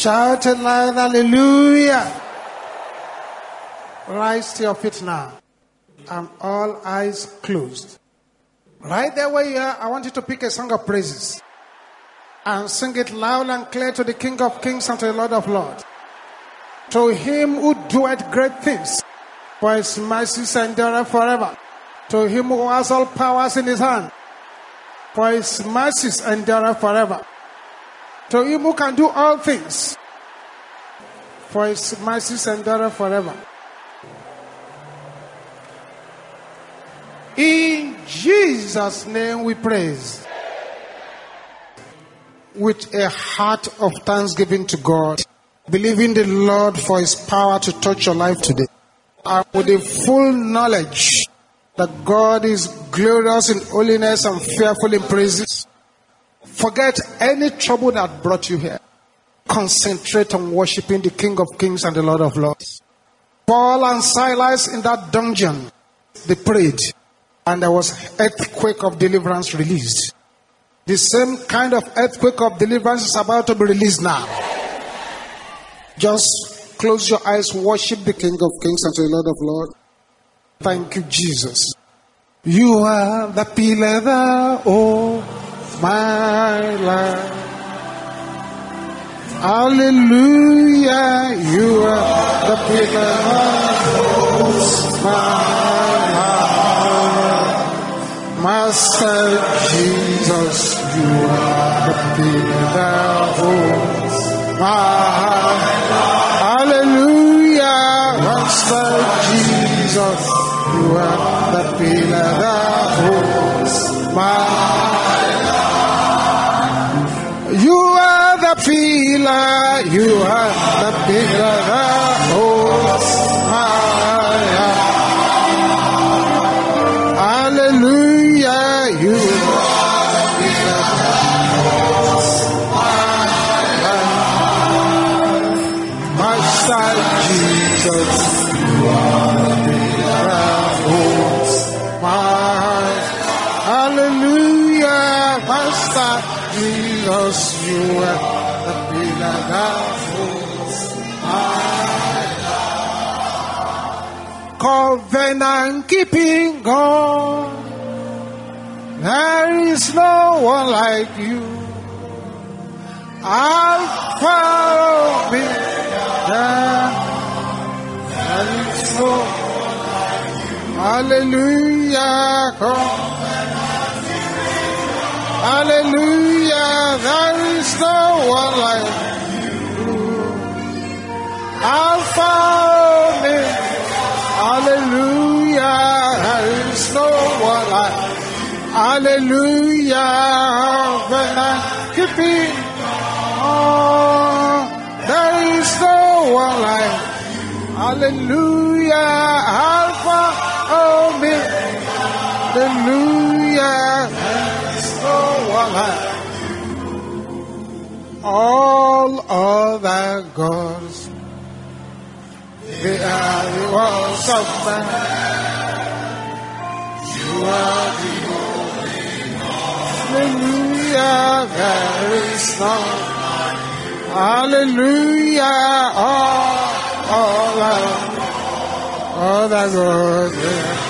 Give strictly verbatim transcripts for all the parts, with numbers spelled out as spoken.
Shout it loud, hallelujah. Rise to your feet now. And all eyes closed. Right there where you are, I want you to pick a song of praises. And sing it loud and clear to the King of Kings and to the Lord of Lords. To him who doeth great things, for his mercies endure forever. To him who has all powers in his hand, for his mercies endure forever. To him who can do all things, for his mercies endure forever. In Jesus' name we praise. With a heart of thanksgiving to God, believing the Lord for his power to touch your life today, and with the full knowledge that God is glorious in holiness and fearful in praises, forget any trouble that brought you here. Concentrate on worshiping the King of Kings and the Lord of Lords. Paul and Silas in that dungeon, they prayed, and there was earthquake of deliverance released. The same kind of earthquake of deliverance is about to be released now. Just close your eyes, worship the King of Kings and the Lord of Lords. Thank you, Jesus. You are the pillar of my life. Hallelujah. You are the pillar of my life. Master Jesus, you are the pillar of my life. Hallelujah. Master Jesus, you are the pillar that holds my life. You are the pillar, you are the pillar that holds my life. Hallelujah, you are the pillar that holds my life. Master Jesus, you are the pillar that holds my life. Hallelujah, Master Jesus, you are the pillar that holds my life. Covenant keeping God, there is no one like you. Alpha Omega, there is no one like you. Hallelujah, come. Hallelujah, there is no one like you. Alpha Omega, hallelujah, there is no one like you. Hallelujah, when keeping on, there is no one like you. Hallelujah, Alpha Omega, hallelujah. All other gods, they are the works of man. You are the only one. Hallelujah, there is none. Hallelujah, all, all other gods, they are.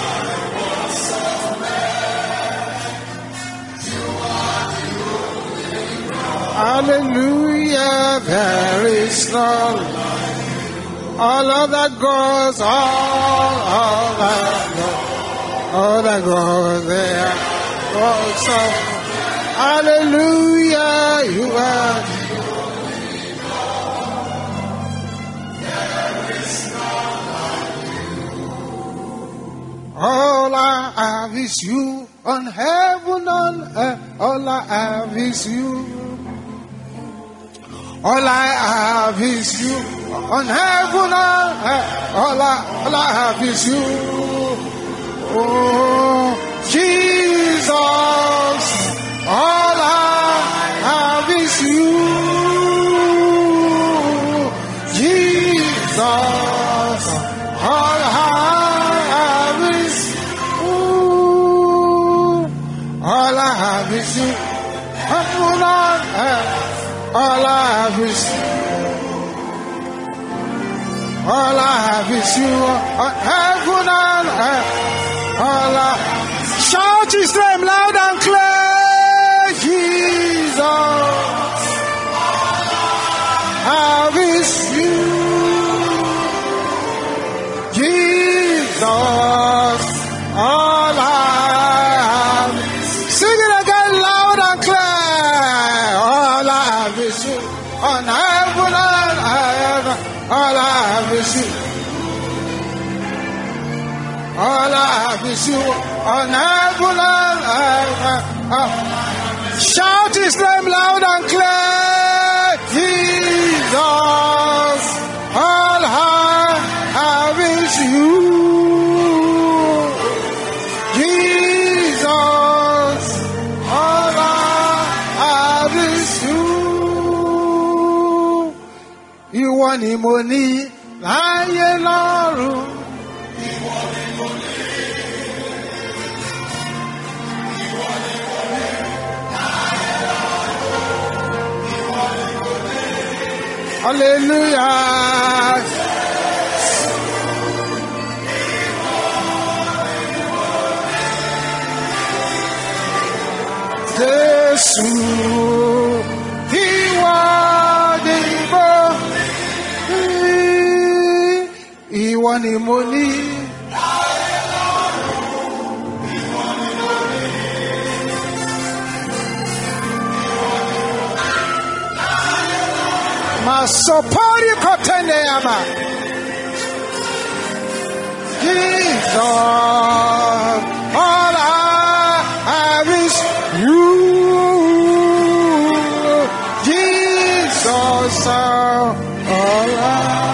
Hallelujah, there is none. All other gods, all, all other gods, all the gods, they are works of. Hallelujah, you are the only God. There is none like you. All I have is you, on heaven, on earth. All I have is you. All I have is you, on heaven and earth. All I, all I have is you. Oh, Jesus, all I have is you. Jesus, all I have is you. All I have is you. Heaven and earth. All I have is All I have is you. On heaven and earth. All I shout his name loud and clear. Jesus. Have is you. Jesus. All I have. Sing it again loud and clear. All I have is you. On heaven and earth. All I have is you. All I have is you. On heaven and earth. Shout his name loud and clear. Jesus. All I have is you. Jesus. All I have is you. Ìwọ ni mo ní láyé lọ́run. Ìwọ ni mo ní. Ìwọ ni mo ní láyé lọ́run. Ìwọ ni mo ní. Hallelujah. Jésù, ìwọ ni mo ní. Ìwọ ni mo ní. Masopori kotene ama. Jesus, all I have is you. Jesus, all I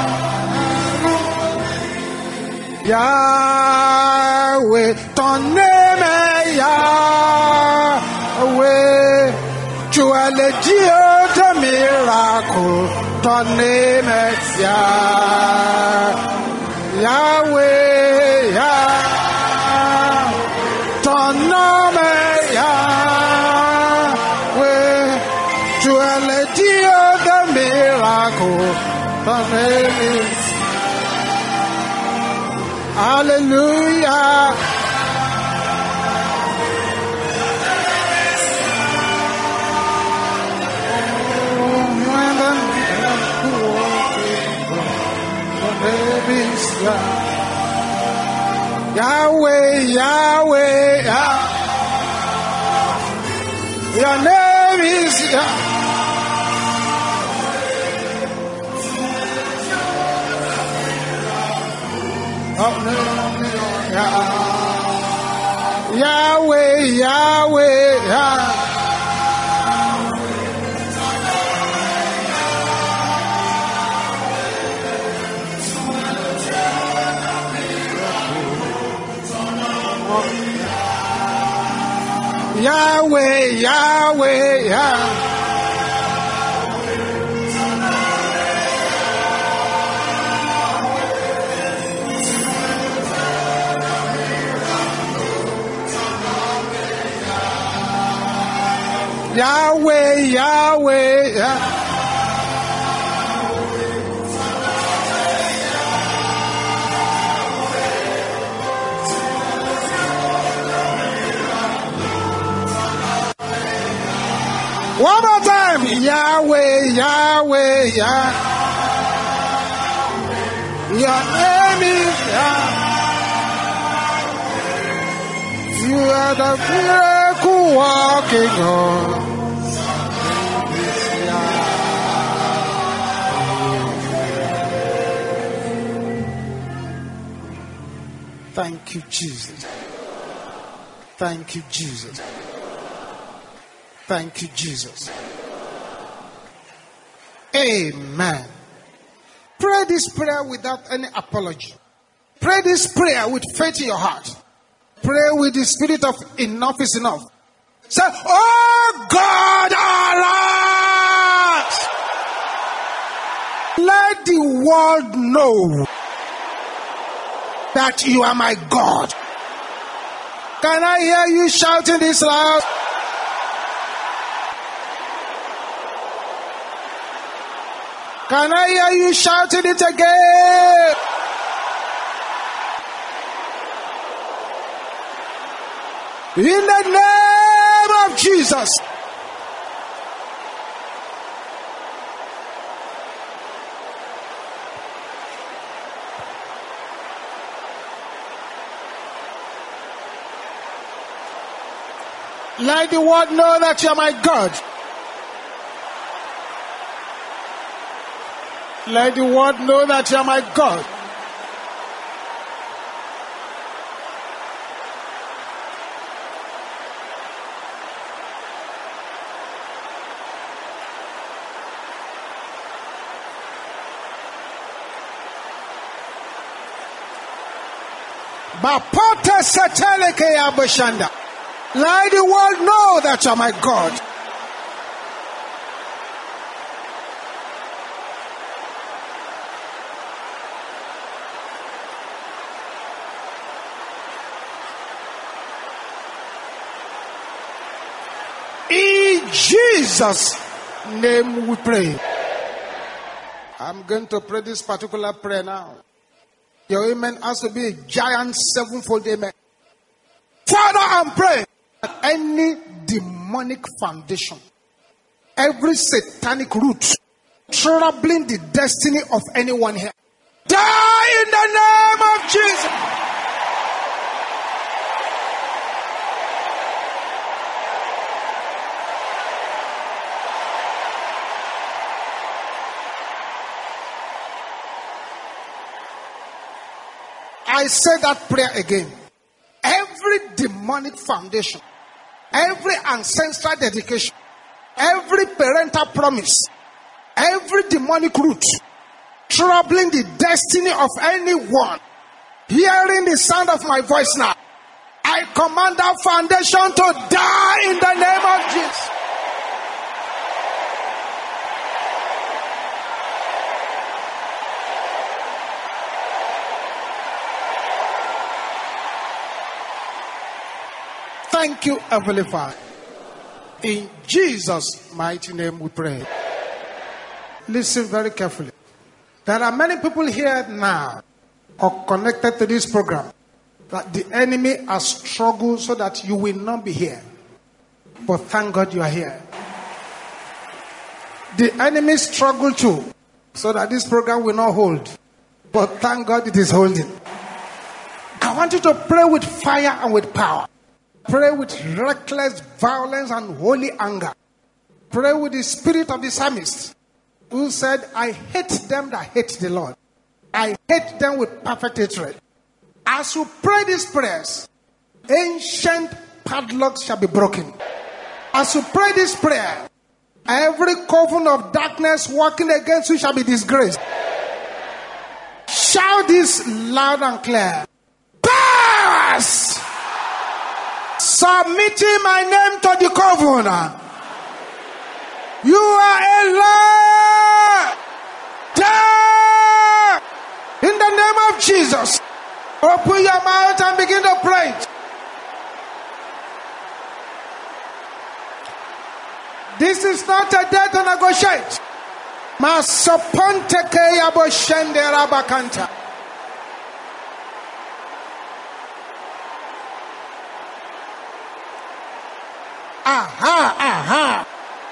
have. Yahweh, ton name est Yahweh. Tu es le Dieu de miracles. Ton name est Yah, Yahweh, Yah. Ton nom est Yahweh. Tu es le Dieu de miracles. Ton name est Hallelujah. Yahweh, Yahweh, Yah. Your name is Yah. Oh, no, Yah. Yahweh, Yahweh, Yah. Yahweh, Yahweh, Yah. Yahweh, Yahweh, Yah. One more time. Yahweh, Yahweh, Yah. Your name is Yah. You are the miracle walking God. Thank you, Jesus. Thank you, Jesus. Thank you, Jesus. Amen. Pray this prayer without any apology. Pray this prayer with faith in your heart. Pray with the spirit of enough is enough. Say, oh God, arise. Let the world know that you are my God. Can I hear you shouting this loud? Can I hear you shouting it again? In the name of Jesus. Let the world know that you are my God. Let the world know that you are my God. Bapote seteleke ya bashanda. Let the world know that you are my God. In Jesus' name we pray. I'm going to pray this particular prayer now. Your amen has to be a giant sevenfold amen. Father, I'm praying that any demonic foundation, every satanic root troubling the destiny of anyone here, die in the name of Jesus. I say that prayer again. Every demonic foundation, every ancestral dedication, every parental promise, every demonic root troubling the destiny of anyone hearing the sound of my voice now, I command that foundation to die in the name of Jesus. Thank you, Heavenly Father. In Jesus' mighty name we pray. Listen very carefully. There are many people here now or connected to this program that the enemy has struggled so that you will not be here. But thank God you are here. The enemy struggled too so that this program will not hold. But thank God it is holding. I want you to pray with fire and with power. Pray with reckless violence and holy anger. Pray with the spirit of the psalmist who said, I hate them that hate the Lord. I hate them with perfect hatred. As you pray these prayers, ancient padlocks shall be broken. As you pray this prayer, every coven of darkness working against you shall be disgraced. Shout this loud and clear. Pass! Submitting my name to the covenant. You are a liar. Die! In the name of Jesus. Open your mouth and begin to pray. This is not a day to negotiate. Masoponte ke yabo shende rabakanta. Aha, aha.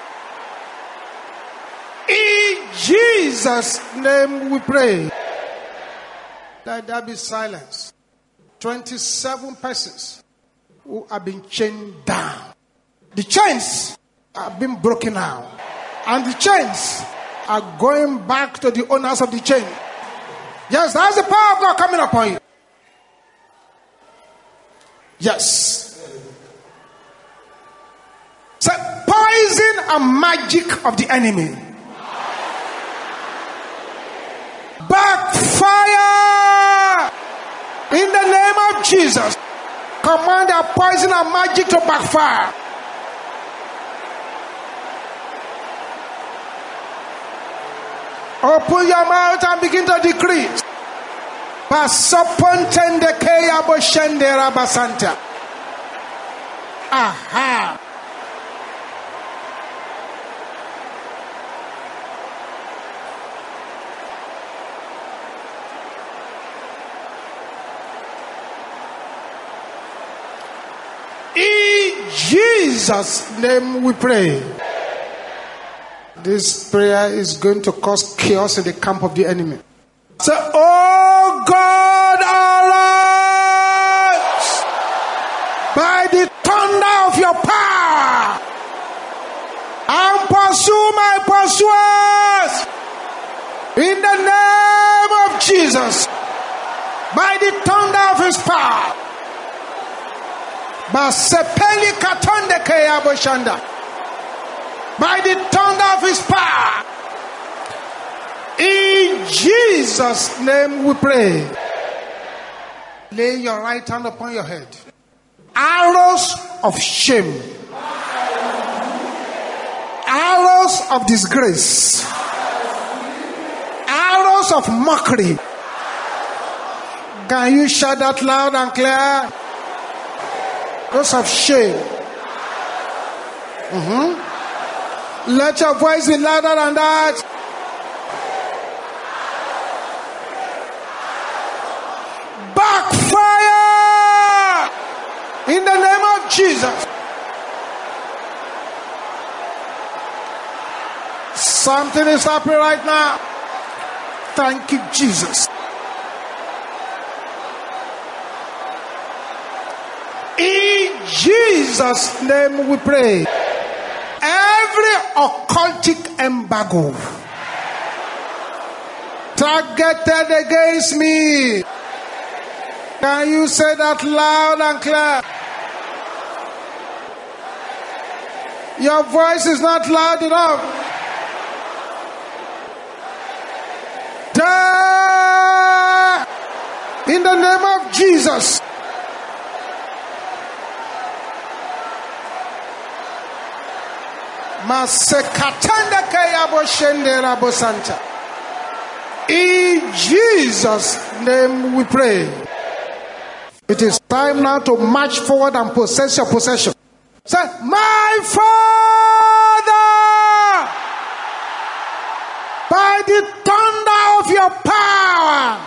In Jesus' name we pray. Let there be silence. twenty-seven persons who have been chained down. The chains have been broken now. And the chains are going back to the owners of the chain. Yes, that's the power of God coming upon you. Yes. So, poison and magic of the enemy. Backfire! In the name of Jesus. Command that poison and magic to backfire. Open your mouth and begin to decree. Pasopontende keya boshendera basanta. Aha. Jesus' name we pray. This prayer is going to cause chaos in the camp of the enemy. Say, oh God, arise by the thunder of your power and pursue my pursuers in the name of Jesus by the thunder of his power. Basepeli katonde keyaboshanda. By the thunder of his power. In Jesus' name we pray. Lay your right hand upon your head. Arrows of shame. Arrows of disgrace. Arrows of mockery. Can you shout that loud and clear? Arrows of shame. Mm-hmm. Let your voice be louder than that. Backfire in the name of Jesus. Something is happening right now. Thank you, Jesus. In Jesus' name we pray. Every occultic embargo targeted against me. Can you say that loud and clear? Your voice is not loud enough. Die in the name of Jesus. In Jesus' name we pray. It is time now to march forward and possess your possession. Say, my Father, by the thunder of your power,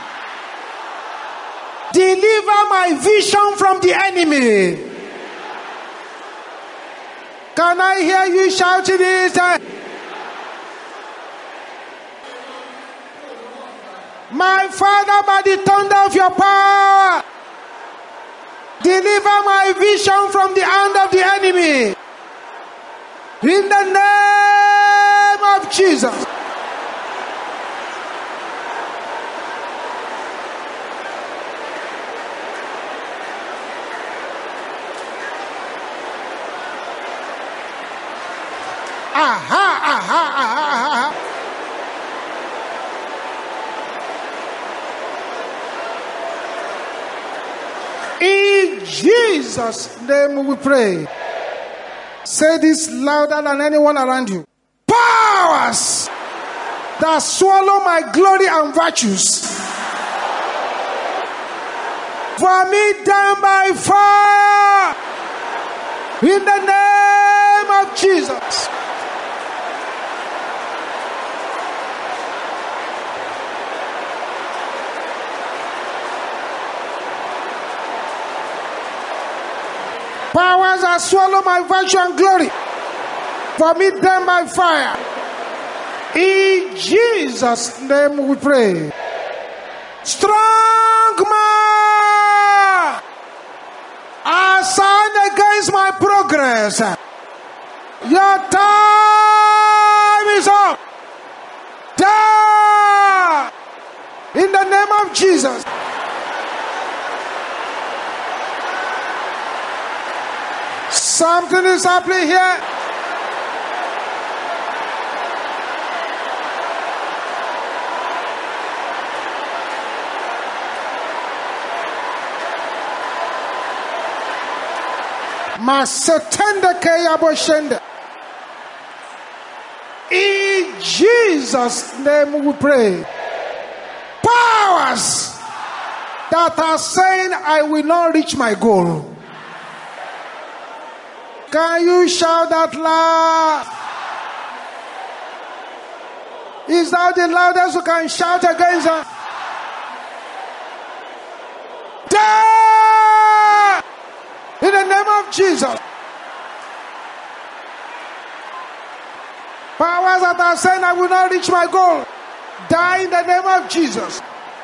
deliver my vision from the enemy. Can I hear you shouting this time? My Father, by the thunder of your power, deliver my vision from the hand of the enemy. In the name of Jesus. Aha, aha, aha, aha. In Jesus' name we pray. Say this louder than anyone around you. Powers that swallow my glory and virtues, vomit down by fire in the name of Jesus. Powers that swallow my virtue and glory, vomit them by fire. In Jesus' name we pray. Strong man, assigned against my progress, your time is up. Die in the name of Jesus. Something is happening here. Masetende keyaboshende. In Jesus' name we pray. Powers that are saying I will not reach my goal. Can you shout that loud? Is that the loudest who can shout against us? Die! In the name of Jesus. Powers that are saying I will not reach my goal, die in the name of Jesus.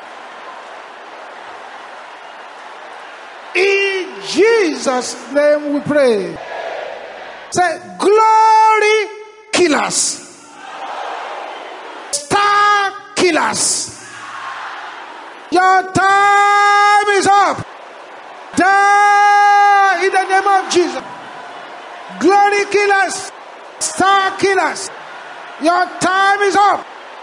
In Jesus' name we pray. Say, glory killers, star killers, your time is up. Die in the name of Jesus. Glory killers, star killers, your time is up.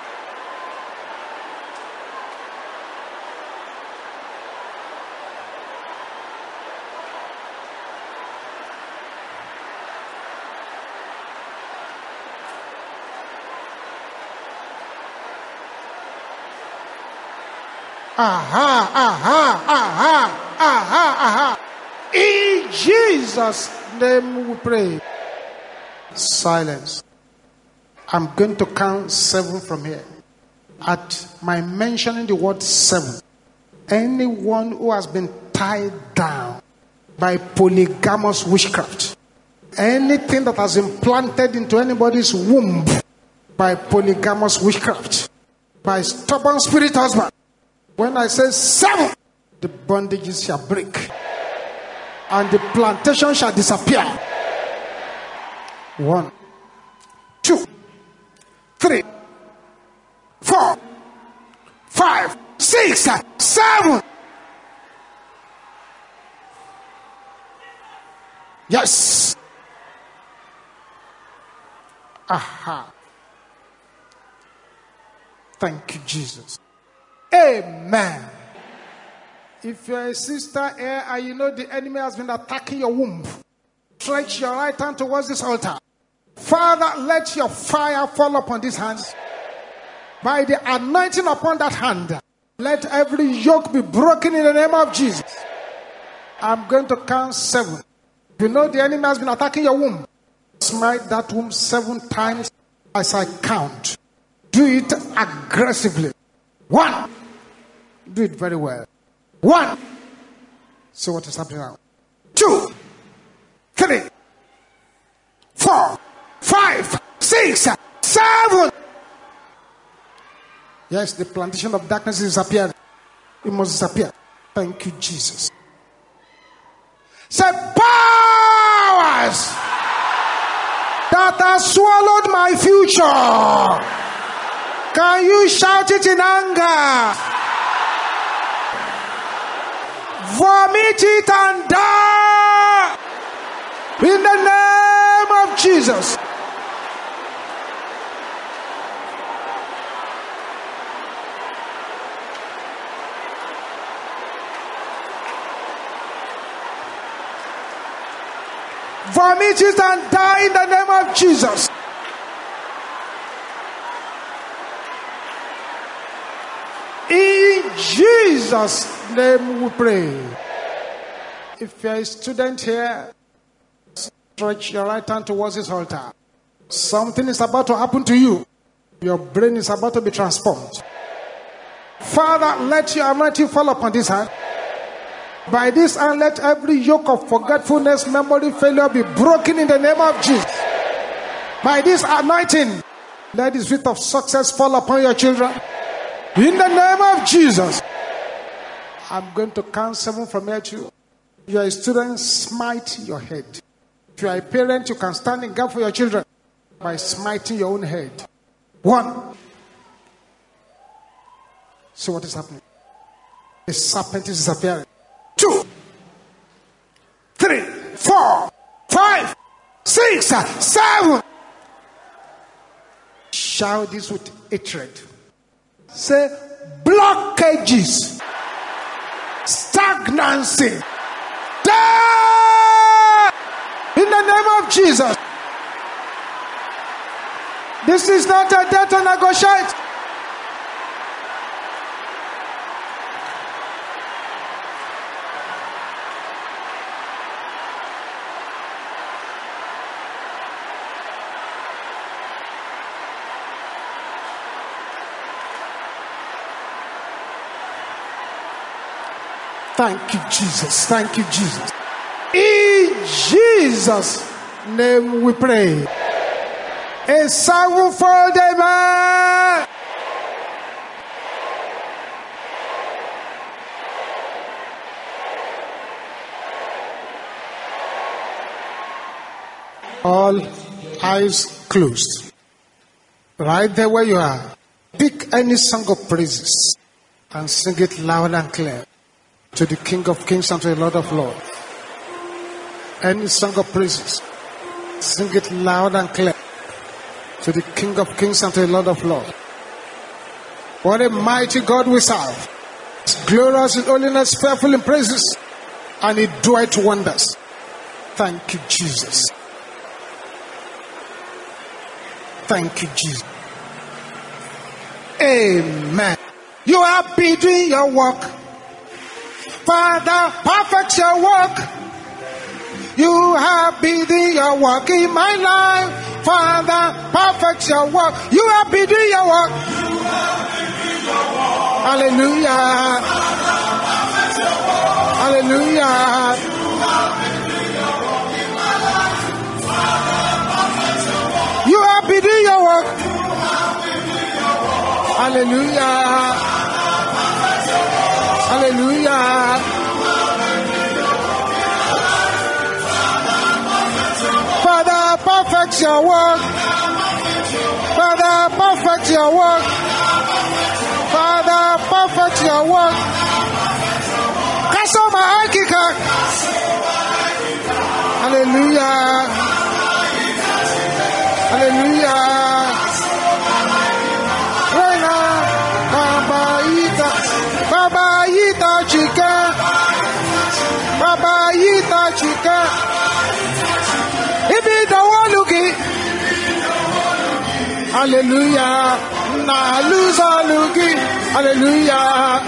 Aha, aha, aha, aha, aha. In Jesus' name we pray. Silence. I'm going to count seven from here. At my mentioning the word seven, anyone who has been tied down by polygamous witchcraft, anything that has implanted into anybody's womb by polygamous witchcraft, by stubborn spirit husband, when I say seven, the bondages shall break and the plantation shall disappear. One, two, three, four, five, six, seven. Yes. Aha. Thank you, Jesus. Amen. If you're a sister here and you know the enemy has been attacking your womb, stretch your right hand towards this altar. Father, let your fire fall upon these hands. By the anointing upon that hand, let every yoke be broken in the name of Jesus. I'm going to count seven. If you know the enemy has been attacking your womb, smite that womb seven times as I count. Do it aggressively. One. Do it very well. One. See what is happening now. Two. Three. Four. Five. Six. Seven. Yes, the plantation of darkness is disappearing. It must disappear. Thank you, Jesus. Say, powers that have swallowed my future. Can you shout it in anger? Vomit it and die in the name of Jesus. Vomit it and die in the name of Jesus. In Jesus' name we pray. If you're a student here, stretch your right hand towards this altar. Something is about to happen to you. Your brain is about to be transformed. Father, let your anointing fall upon this hand. By this hand, let every yoke of forgetfulness, memory failure be broken in the name of Jesus. By this anointing, let the spirit of success fall upon your children. In the name of Jesus. I'm going to count seven from here too. If you are a student, smite your head. If you are a parent, you can stand in gap for your children by smiting your own head. One. See what is happening. The serpent is disappearing. Two. Three. Four. Five. Six. Seven. Shout this with hatred. Say, blockages, stagnancy, die in the name of Jesus. This is not a day to negotiate. Thank you, Jesus. Thank you, Jesus. In Jesus' name we pray. A sevenfold amen. All eyes closed. Right there where you are, pick any song of praises and sing it loud and clear to the King of Kings and to the Lord of Lords. Any song of praises, sing it loud and clear to the King of Kings and to the Lord of Lords. What a mighty God we serve. It's glorious in holiness, fearful in praises, and He doeth wonders. Thank you, Jesus. Thank you, Jesus. Amen. You are doing your work. Father, perfect your work. You have been doing your work in my life. Father, perfect your work. You have been doing your work. Hallelujah. Hallelujah. You have been doing your work. Hallelujah. Hallelujah. Father, perfect your work. Father, perfect your work. Father, perfect your work. Kasoma Akika. Hallelujah. Hallelujah. Reina, Baba Ita, Baba Ita Chica, Baba Ita Chica. Ibi the one looking. Hallelujah. Na luza looking. Hallelujah.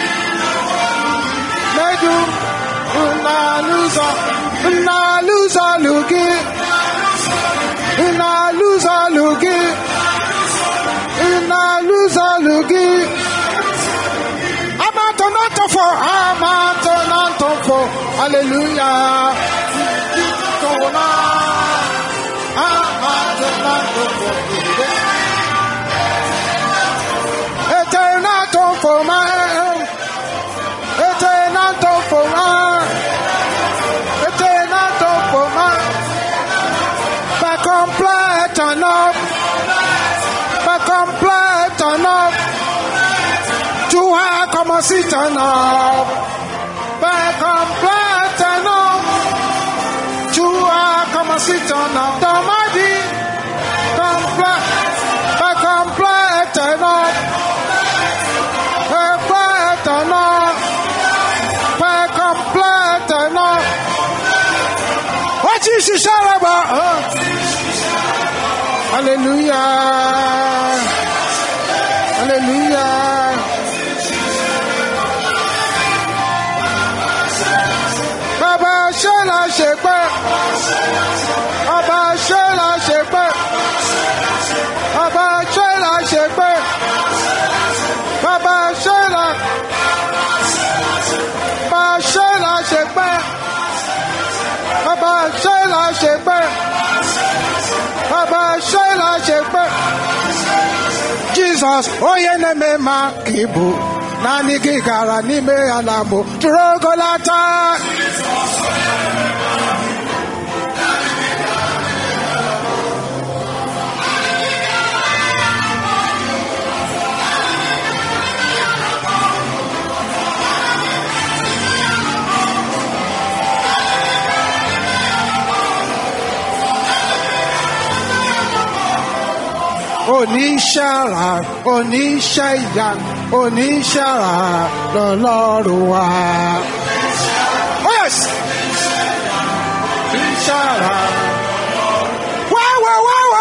Medu, na luza, na luza looking. Na luza looking. Na luza looking. Amatonanto for, amatonanto for. Hallelujah. Amatonanto for. Eternato for my. Eternato for my. Eternato for my. Back complete enough. Back complete enough. To have come and sit enough. Back complete enough. To have come and sit enough. The mighty complete. Back complete enough. Complete enough. Back complete enough. What is she shout about? Huh? Hallelujah. Hallelujah. Baba Shela Shepe. Baba Shela Shepe. Baba Shela Shepe. Baba Shela. Baba Shela Shepe. Baba Shela Shepe. Baba Shela Shepe. Jesus, oye neme makibu, nani gigara nime alamo, trogolata. Oníṣàrà, oníṣẹ́ ìyanu, oníṣàrà lọ́lọ́run wa. Oh yes! Oníṣàrà. Wá wá wá wá.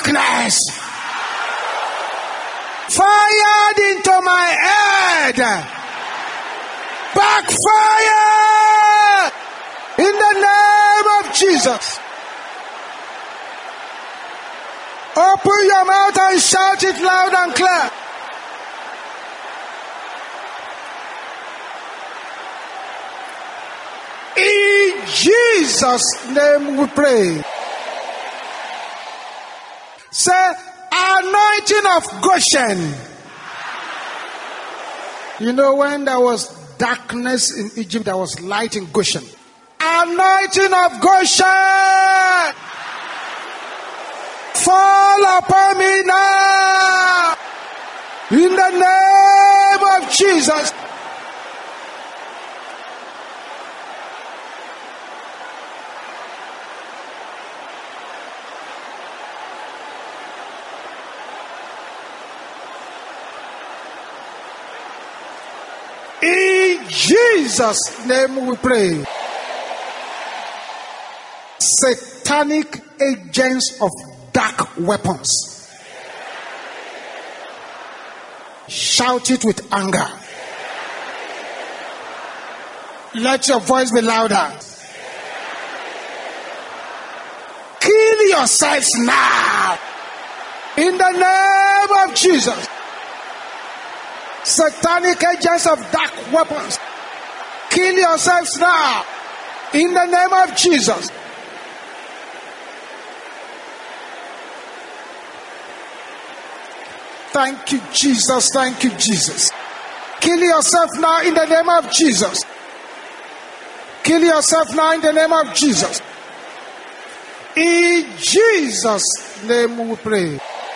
darkness fired into my head. Backfire in the name of Jesus. Open your mouth and shout it loud and clear. In Jesus' name we pray. Say, anointing of Goshen. You know, when there was darkness in Egypt, there was light in Goshen. Anointing of Goshen. Fall upon me now. In the name of Jesus. In Jesus' name we pray. Satanic agents of dark weapons. Shout it with anger. Let your voice be louder. Kill yourselves now. In the name of Jesus. Satanic agents of dark weapons. Kill yourselves now. In the name of Jesus. Thank you, Jesus. Thank you, Jesus. Kill yourself now in the name of Jesus. Kill yourself now in the name of Jesus. In Jesus' name we pray.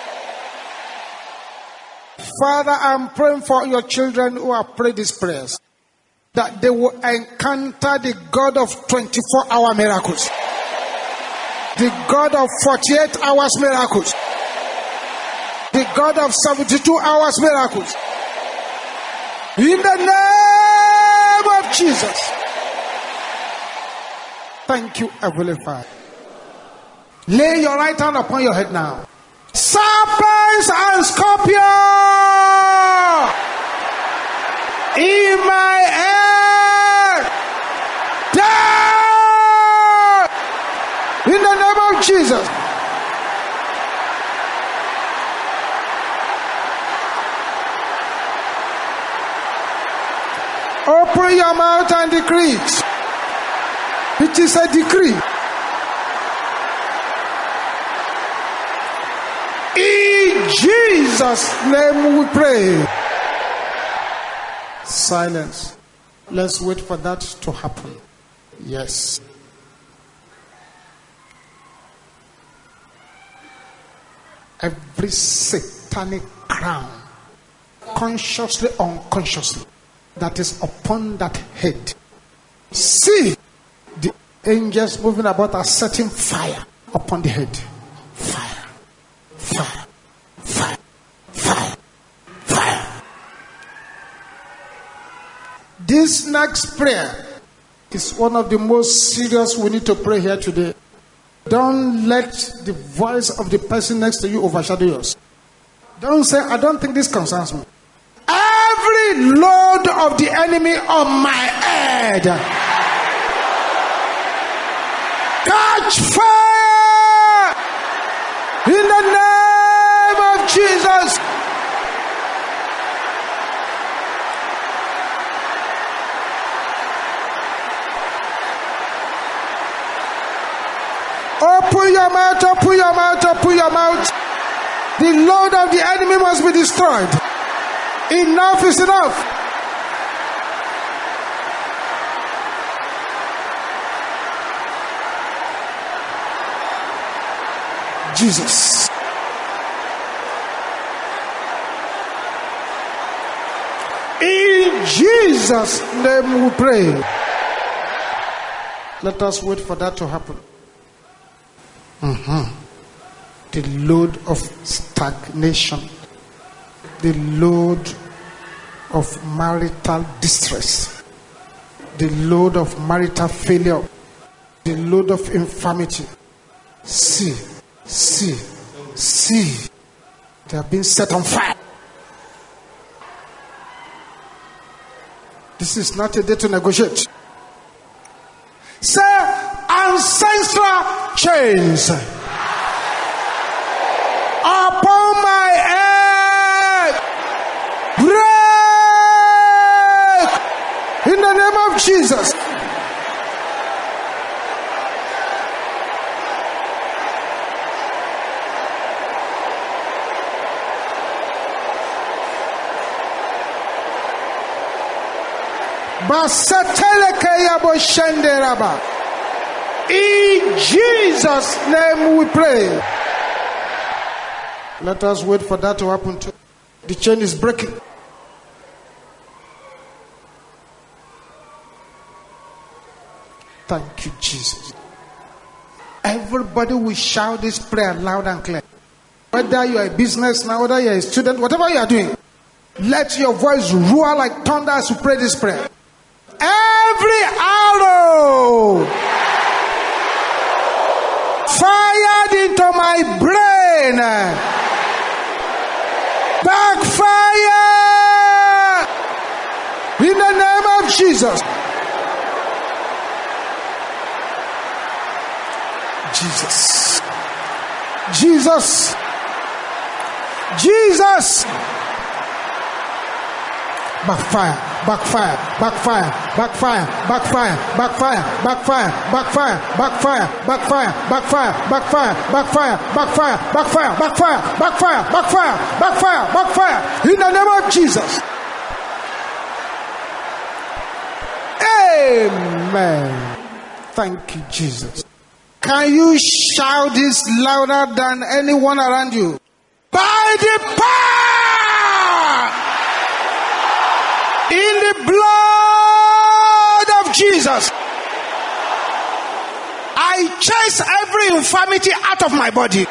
Father, I'm praying for your children who have prayed these prayers, that they will encounter the God of twenty-four hour miracles, the God of forty-eight hours miracles, the God of seventy-two hours miracles. In the name of Jesus. Thank you, Heavenly Father. Lay your right hand upon your head now. Serpents and scorpions in my head. Die! In the name of Jesus. Open your mouth and decree it. It is a decree. In Jesus' name we pray. Silence. Let's wait for that to happen. Yes. Every satanic crown, consciously or unconsciously, that is upon that head, see the angels moving about are setting fire upon the head. Fire, fire, fire, fire, fire. This next prayer is one of the most serious we need to pray here today. Don't let the voice of the person next to you overshadow yours. Don't say, I don't think this concerns me. Every load of the enemy on my head, catch fire in the name of Jesus. Open your mouth, open your mouth, open your mouth. The load of the enemy must be destroyed. Enough is enough. Jesus. In Jesus' name we pray. Let us wait for that to happen. Mm-hmm. The load of stagnation, the load of marital distress, the load of marital failure, the load of infirmity. See, see, See, they have been set on fire. This is not a day to negotiate. Say, ancestral chains upon my head, break in the name of Jesus. In Jesus' name we pray. Let us wait for that to happen too. The chain is breaking. Thank you, Jesus. Everybody will shout this prayer loud and clear. Whether you are a businessman, whether you are a student, whatever you are doing, let your voice roar like thunder as you pray this prayer. Every arrow fired into my brain, backfire in the name of Jesus. Jesus. Jesus. Jesus. Backfire, backfire, backfire, backfire, backfire, backfire, backfire, backfire, backfire, backfire, backfire, backfire, backfire, backfire, backfire, backfire, backfire, backfire, backfire, backfire, in the name of Jesus. Amen. Thank you, Jesus. Can you shout this louder than anyone around you? By the power in the blood of Jesus, I chase every infirmity out of my body.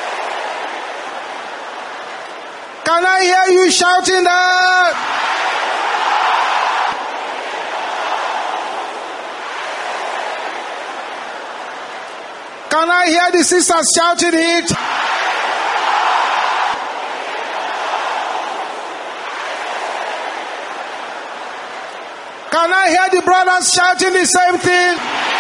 Can I hear you shouting that? Can I hear the sisters shouting it? Can I hear the brothers shouting the same thing?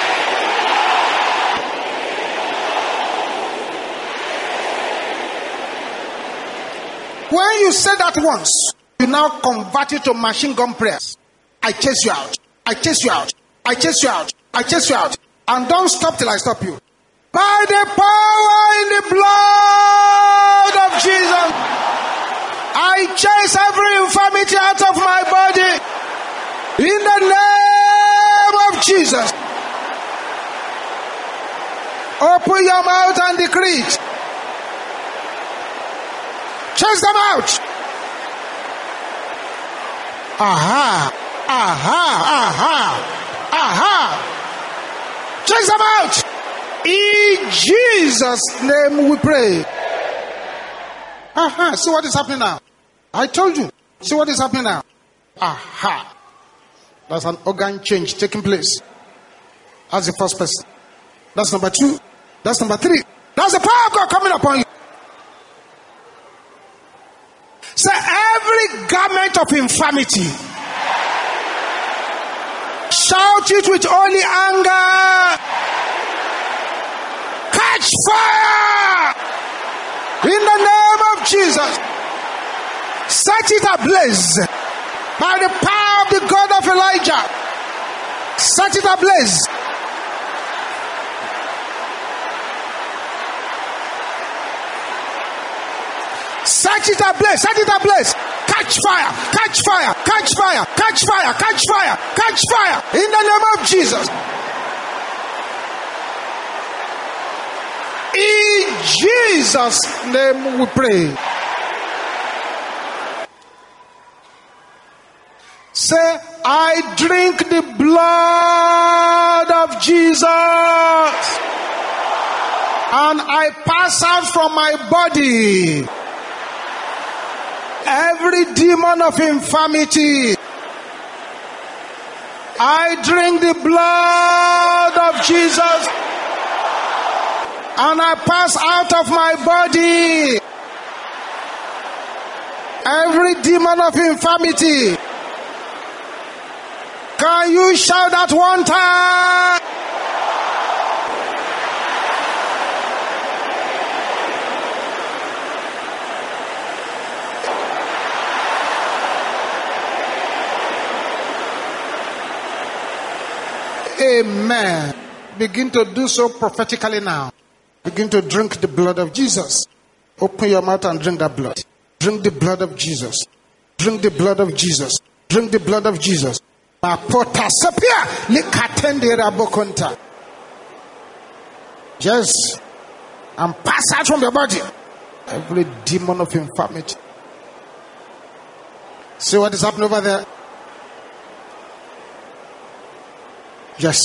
When you say that once, you now convert it to machine gun prayers. I chase you out. I chase you out. I chase you out. I chase you out. And don't stop till I stop you. By the power in the blood of Jesus, I chase every infirmity out of my body. In the name of Jesus. Open your mouth and decree it. Chase them out. Aha. Aha. Aha. Aha. Chase them out. In Jesus' name we pray. Aha. See what is happening now. I told you. See what is happening now. Aha. That's an organ change taking place. That's the first person. That's number two. That's number three. That's the power of God coming upon you. Say, every garment of infirmity, shout it with holy anger. Catch fire in the name of Jesus. Set it ablaze by the power of the God of Elijah. Set it ablaze. Set it ablaze. Set it ablaze. Catch fire. Catch fire. Catch fire. Catch fire. Catch fire. Catch fire. In the name of Jesus. In Jesus' name we pray. Say, I drink the blood of Jesus and I pass out from my body every demon of infirmity. I drink the blood of Jesus And I pass out of my body every demon of infirmity. Can you shout that one time? Amen. Begin to do so prophetically now. Begin to drink the blood of Jesus. Open your mouth and drink that blood. Drink the blood of Jesus. Drink the blood of Jesus. Drink the blood of Jesus. Yes. And pass out from your body every demon of infirmity. See what is happening over there? Yes.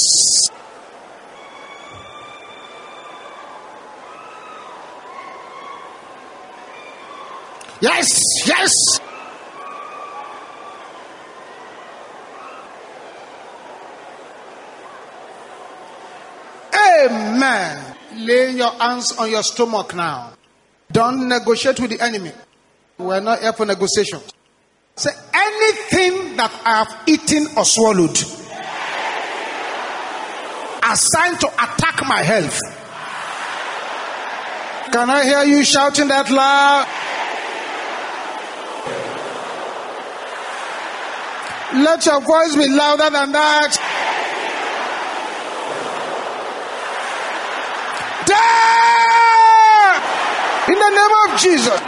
Yes, yes. Amen. Lay your hands on your stomach now. Don't negotiate with the enemy. We're not here for negotiation. Say anything that I have eaten or swallowed assigned to attack my health. Can I hear you shouting that loud? Let your voice be louder than that. Die! In the name of Jesus.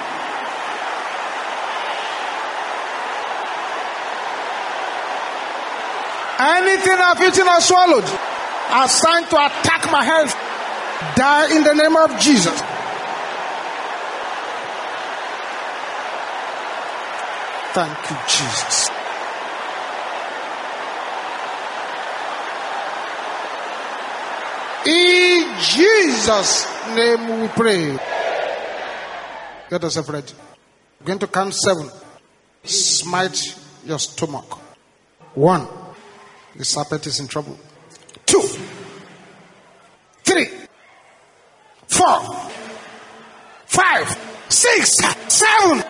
Anything I've eaten or swallowed assigned to attack my health, die in the name of Jesus. Thank you, Jesus. In Jesus' name we pray. Get yourself ready. We're going to count seven. Smite your stomach. One. The serpent is in trouble. Two. Three. Four. Five. Six. Seven.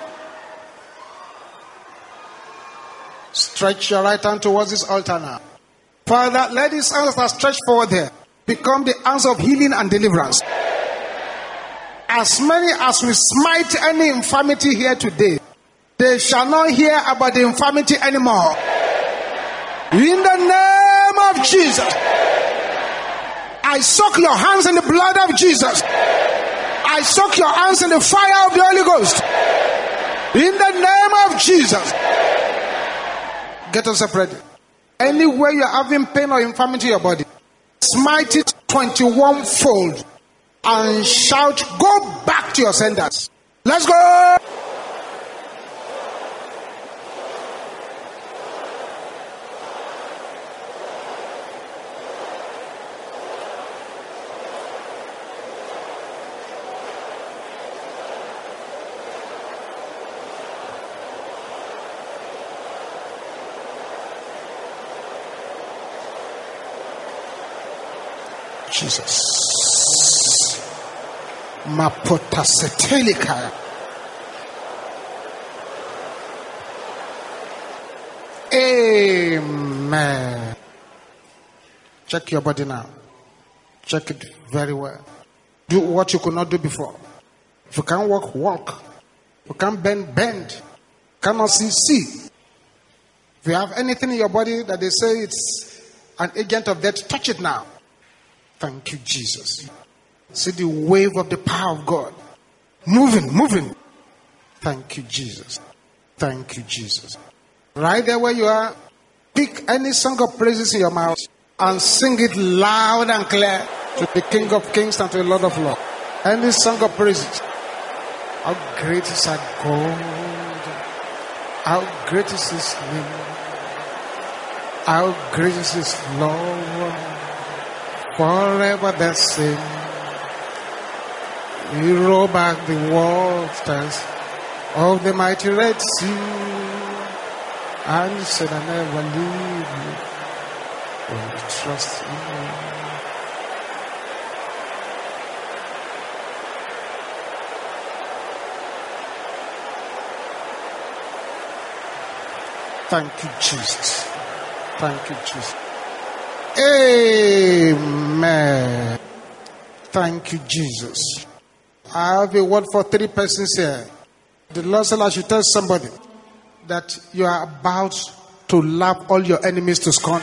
Stretch your right hand towards this altar now. Father, let these hands that stretch forward there become the hands of healing and deliverance. As many as we smite any infirmity here today, they shall not hear about the infirmity anymore. In the name of Jesus, I soak your hands in the blood of Jesus. I soak your hands in the fire of the Holy Ghost. In the name of Jesus. Get yourself ready. Anywhere you're having pain or infirmity in your body, smite it twenty-one fold and shout, go back to your senders. Let's go. Jesus. Mapotasetelika. Amen. Check your body now. Check it very well. Do what you could not do before. If you can't walk, walk. If you can't bend, bend. Cannot see, see. If you have anything in your body that they say it's an agent of death, touch it now. Thank you, Jesus. See the wave of the power of God. Moving, moving. Thank you, Jesus. Thank you, Jesus. Right there where you are, pick any song of praises in your mouth and sing it loud and clear to the King of Kings and to the Lord of Lords. Any song of praises. How great is our God. How great is His name. How great is His love. Forever the same. We roll back the waters of the mighty Red Sea, and He said, I never leave you when you trust in me. Thank you, Jesus. Thank you, Jesus. Amen. Thank you, Jesus. I have a word for three persons here. The Lord said I should tell somebody that you are about to laugh all your enemies to scorn.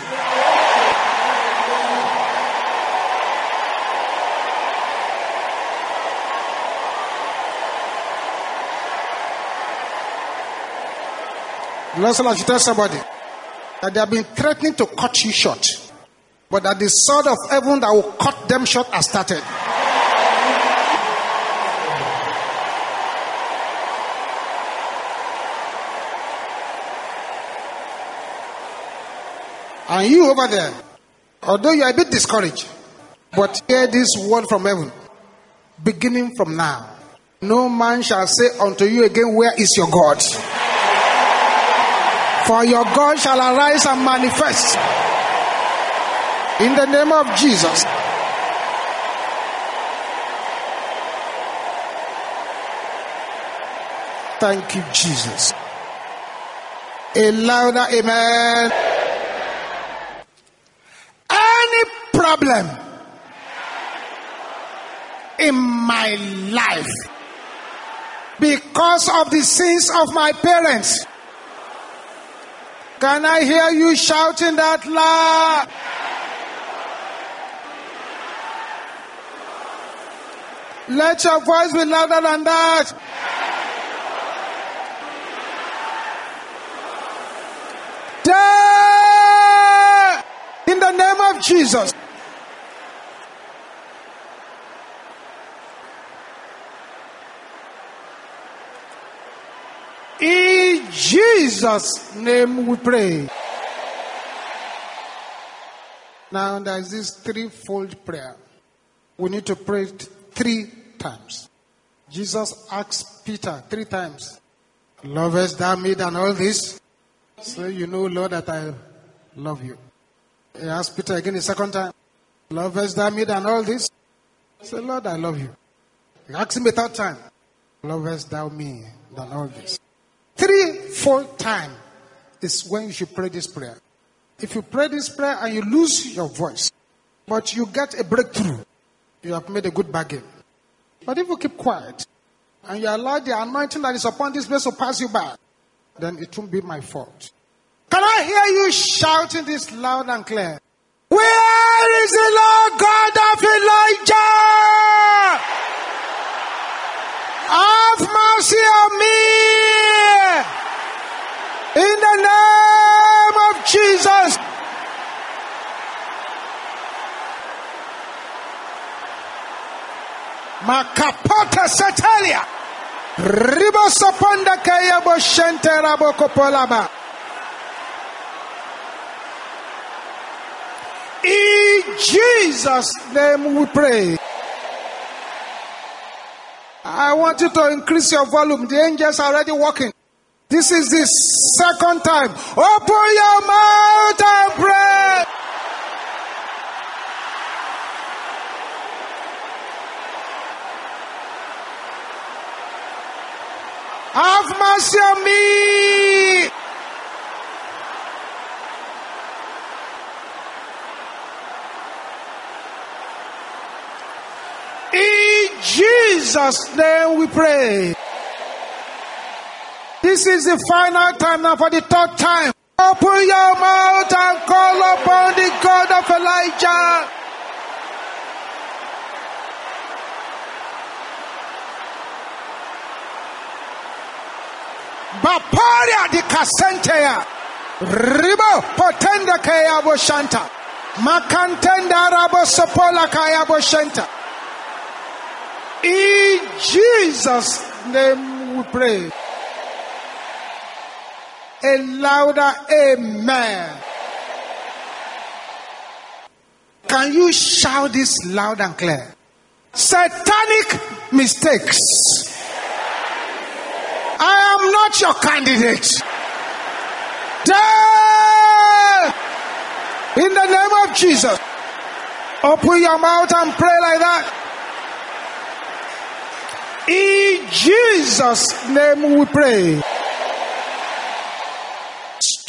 The Lord said I should tell somebody that they have been threatening to cut you short, but that the sword of heaven that will cut them short has started. And you over there, although you are a bit discouraged, but hear this word from heaven. Beginning from now, no man shall say unto you again, where is your God? For your God shall arise and manifest. In the name of Jesus. Thank you, Jesus. A louder amen. Any problem in my life because of the sins of my parents, can I hear you shouting that loud? Let your voice be louder than that. There, in the name of Jesus. In Jesus' name we pray. Now there is this threefold prayer. We need to pray it three times. Jesus asked Peter three times, lovest thou me than all this? So you know, Lord, that I love you. He asked Peter again the second time, lovest thou me than all this? Say, Lord, I love you. He asked him a third time, lovest thou me than all this? Three, four times is when you should pray this prayer. If you pray this prayer and you lose your voice, but you get a breakthrough, you have made a good bargain. But if you keep quiet and you allow the anointing that is upon this place to pass you by, then it won't be my fault. Can I hear you shouting this loud and clear? Where is the Lord God of Elijah? Have mercy on me. In the name of Jesus. Makapota Satalia. Ribosoponda kaya boshente rabokopolaba. In Jesus' name we pray. I want you to increase your volume. The angels are already walking. This is the second time. Open your mouth and pray. Have mercy on me. In Jesus' name we pray. This is the final time now, for the third time. Open your mouth and call upon the God of Elijah. Baparia di Casentea. Ribo potenda kaya boshanta. Makantenda rabo sopola kaya boshanta. In Jesus' name we pray. A louder amen. Can you shout this loud and clear? Satanic mistakes. I am not your candidate. Die! In the name of Jesus. Open your mouth and pray like that. In Jesus' name we pray.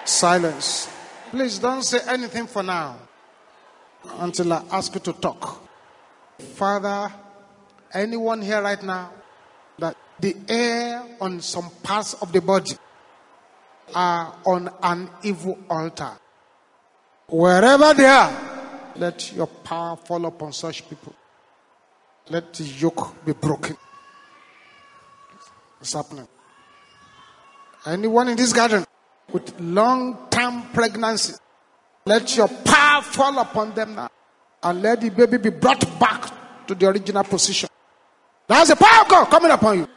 Silence. Please don't say anything for now until I ask you to talk. Father, anyone here right now that the hair on some parts of the body are on an evil altar, wherever they are, let your power fall upon such people. Let the yoke be broken. What's happening? Anyone in this garden with long-term pregnancy, let your power fall upon them now. And let the baby be brought back to the original position. That's the power of God coming upon you.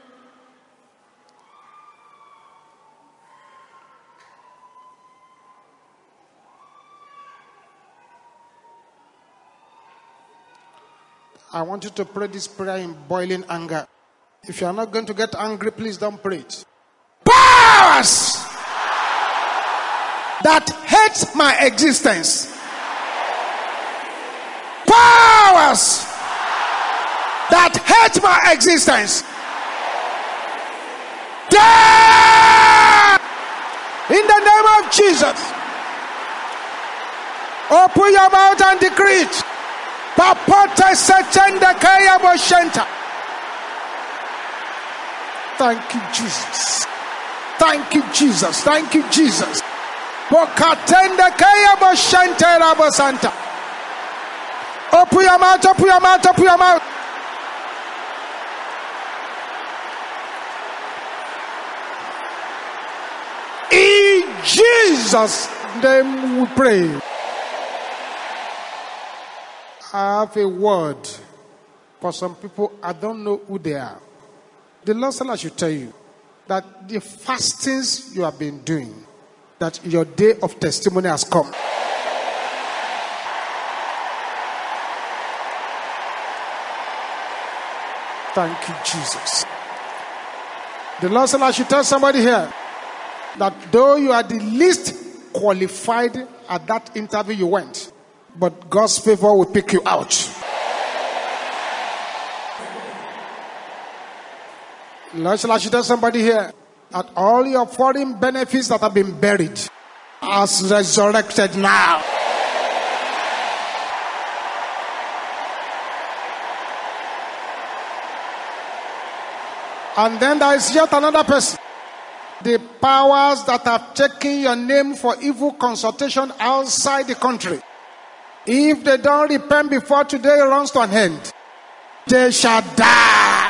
I want you to pray this prayer in boiling anger. If you are not going to get angry, please don't pray it. Powers that hate my existence. Powers that hate my existence. Die! In the name of Jesus. Open your mouth and decree it. Papote setende kaya boshenta. Thank you, Jesus. Thank you, Jesus. Thank you, Jesus. Pokatende kaya boshente rabo santa. Open your mouth, open your mouth, open your mouth. In Jesus' name we pray. I have a word for some people. I don't know who they are. The Lord said I should tell you that the fastings you have been doing, that your day of testimony has come. Thank you, Jesus. The Lord said I should tell somebody here that though you are the least qualified at that interview you went, but God's favor will pick you out. Lord, shall I should tell somebody here that all your foreign benefits that have been buried are resurrected now. And then there is yet another person. The powers that have taken your name for evil consultation outside the country, if they don't repent before today runs to an end, they shall die.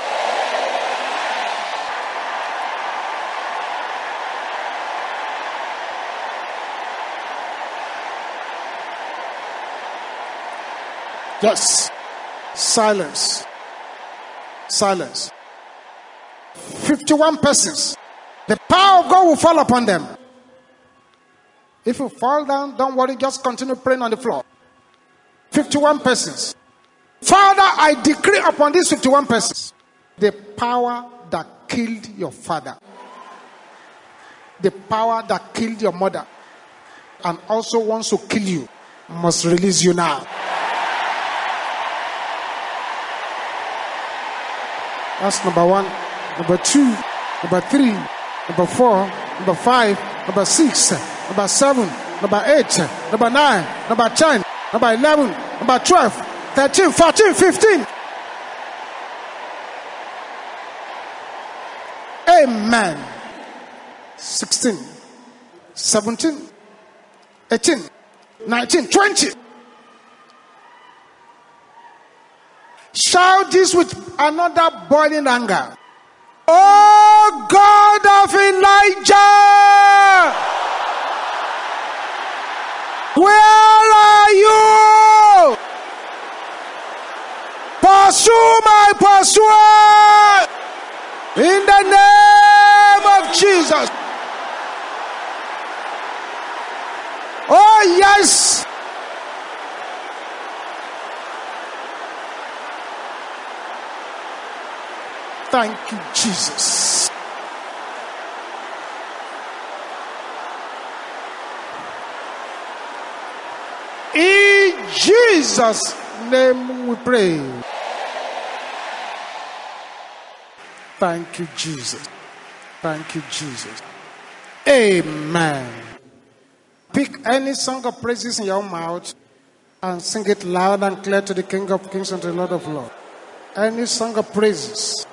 Yes. Silence. Silence. fifty-one persons. The power of God will fall upon them. If you fall down, don't worry, just continue praying on the floor. fifty-one persons. Father, I decree upon these fifty-one persons the power that killed your father, the power that killed your mother, and also wants to kill you, must release you now. That's number one. Number two, number three, number four, number five, number six, number seven, number eight, number nine, number ten, number eleven, number twelve, thirteen, fourteen, fifteen. Amen. sixteen, seventeen, eighteen, nineteen, twenty. Shout this with another boiling anger. Oh God of Elijah, where are you? Pursue my pursuer in the name of Jesus. Oh yes. Thank you, Jesus. In Jesus' name we pray. Thank you, Jesus. Thank you, Jesus. Amen. Pick any song of praises in your mouth and sing it loud and clear to the King of Kings and to the Lord of Lords. Any song of praises.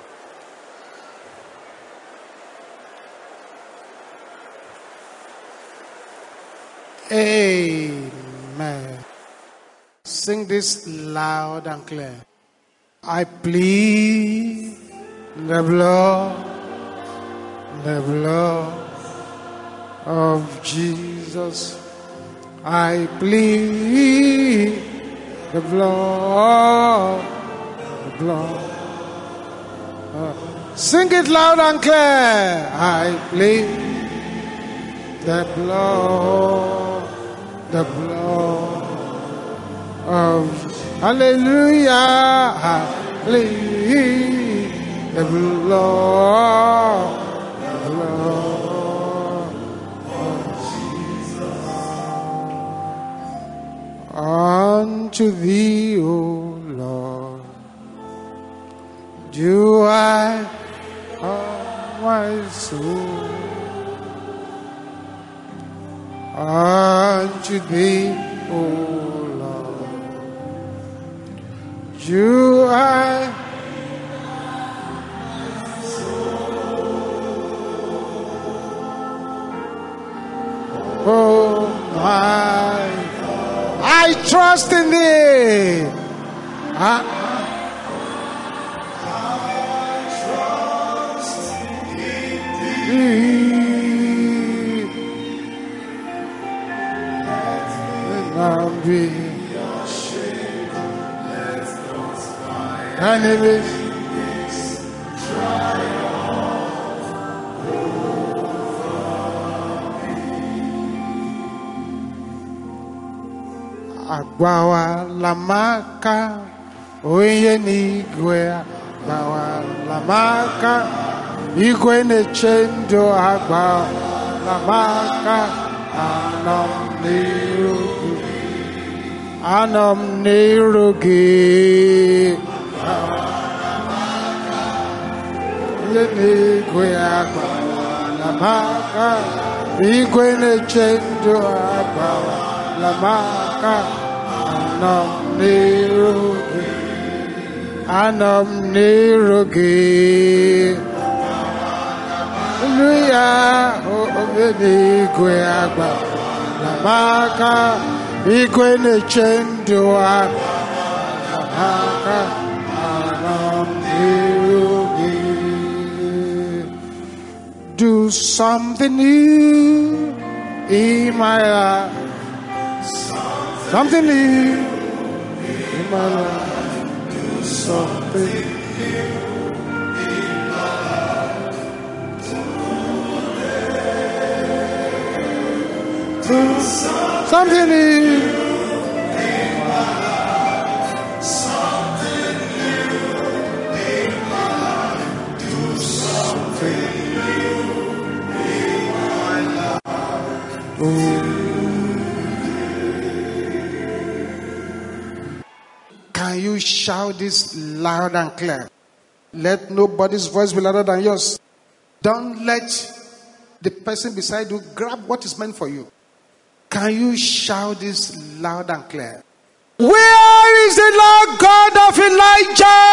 Amen. Sing this loud and clear. I plead the blood, the blood of Jesus. I plead the blood, the blood. Uh, sing it loud and clear. I plead the blood, the blood of Hallelujah. I plead the blood, the blood of Jesus. Unto thee, O Lord, do I owe my soul. Unto thee, O Lord, do I oh my, I trust in thee. I, I trust in thee. And I'll be ashamed. Enemies Agbawa lamaka oye n'igwe agbawa lamaka igwe na-echendo agbawa lamaka anọ m n'iru gị anọ m n'iru gị oye n'igwe agbawa lamaka igwe na-echendo agbawa lamaka anọ m n'iru gị anọ m n'iru gị Hallelujah. Obe n'igwe agba lamaka igwe na-eche ndụ lamaka anọ m n'iru gị. Do something new in my life. Something new in my life. Do something new in my life. Do something new in my life. Something new in my life. Do something new in my life. Oh. Can you shout this loud and clear? Let nobody's voice be louder than yours. Don't let the person beside you grab what is meant for you. Can you shout this loud and clear? Where is the Lord God of Elijah?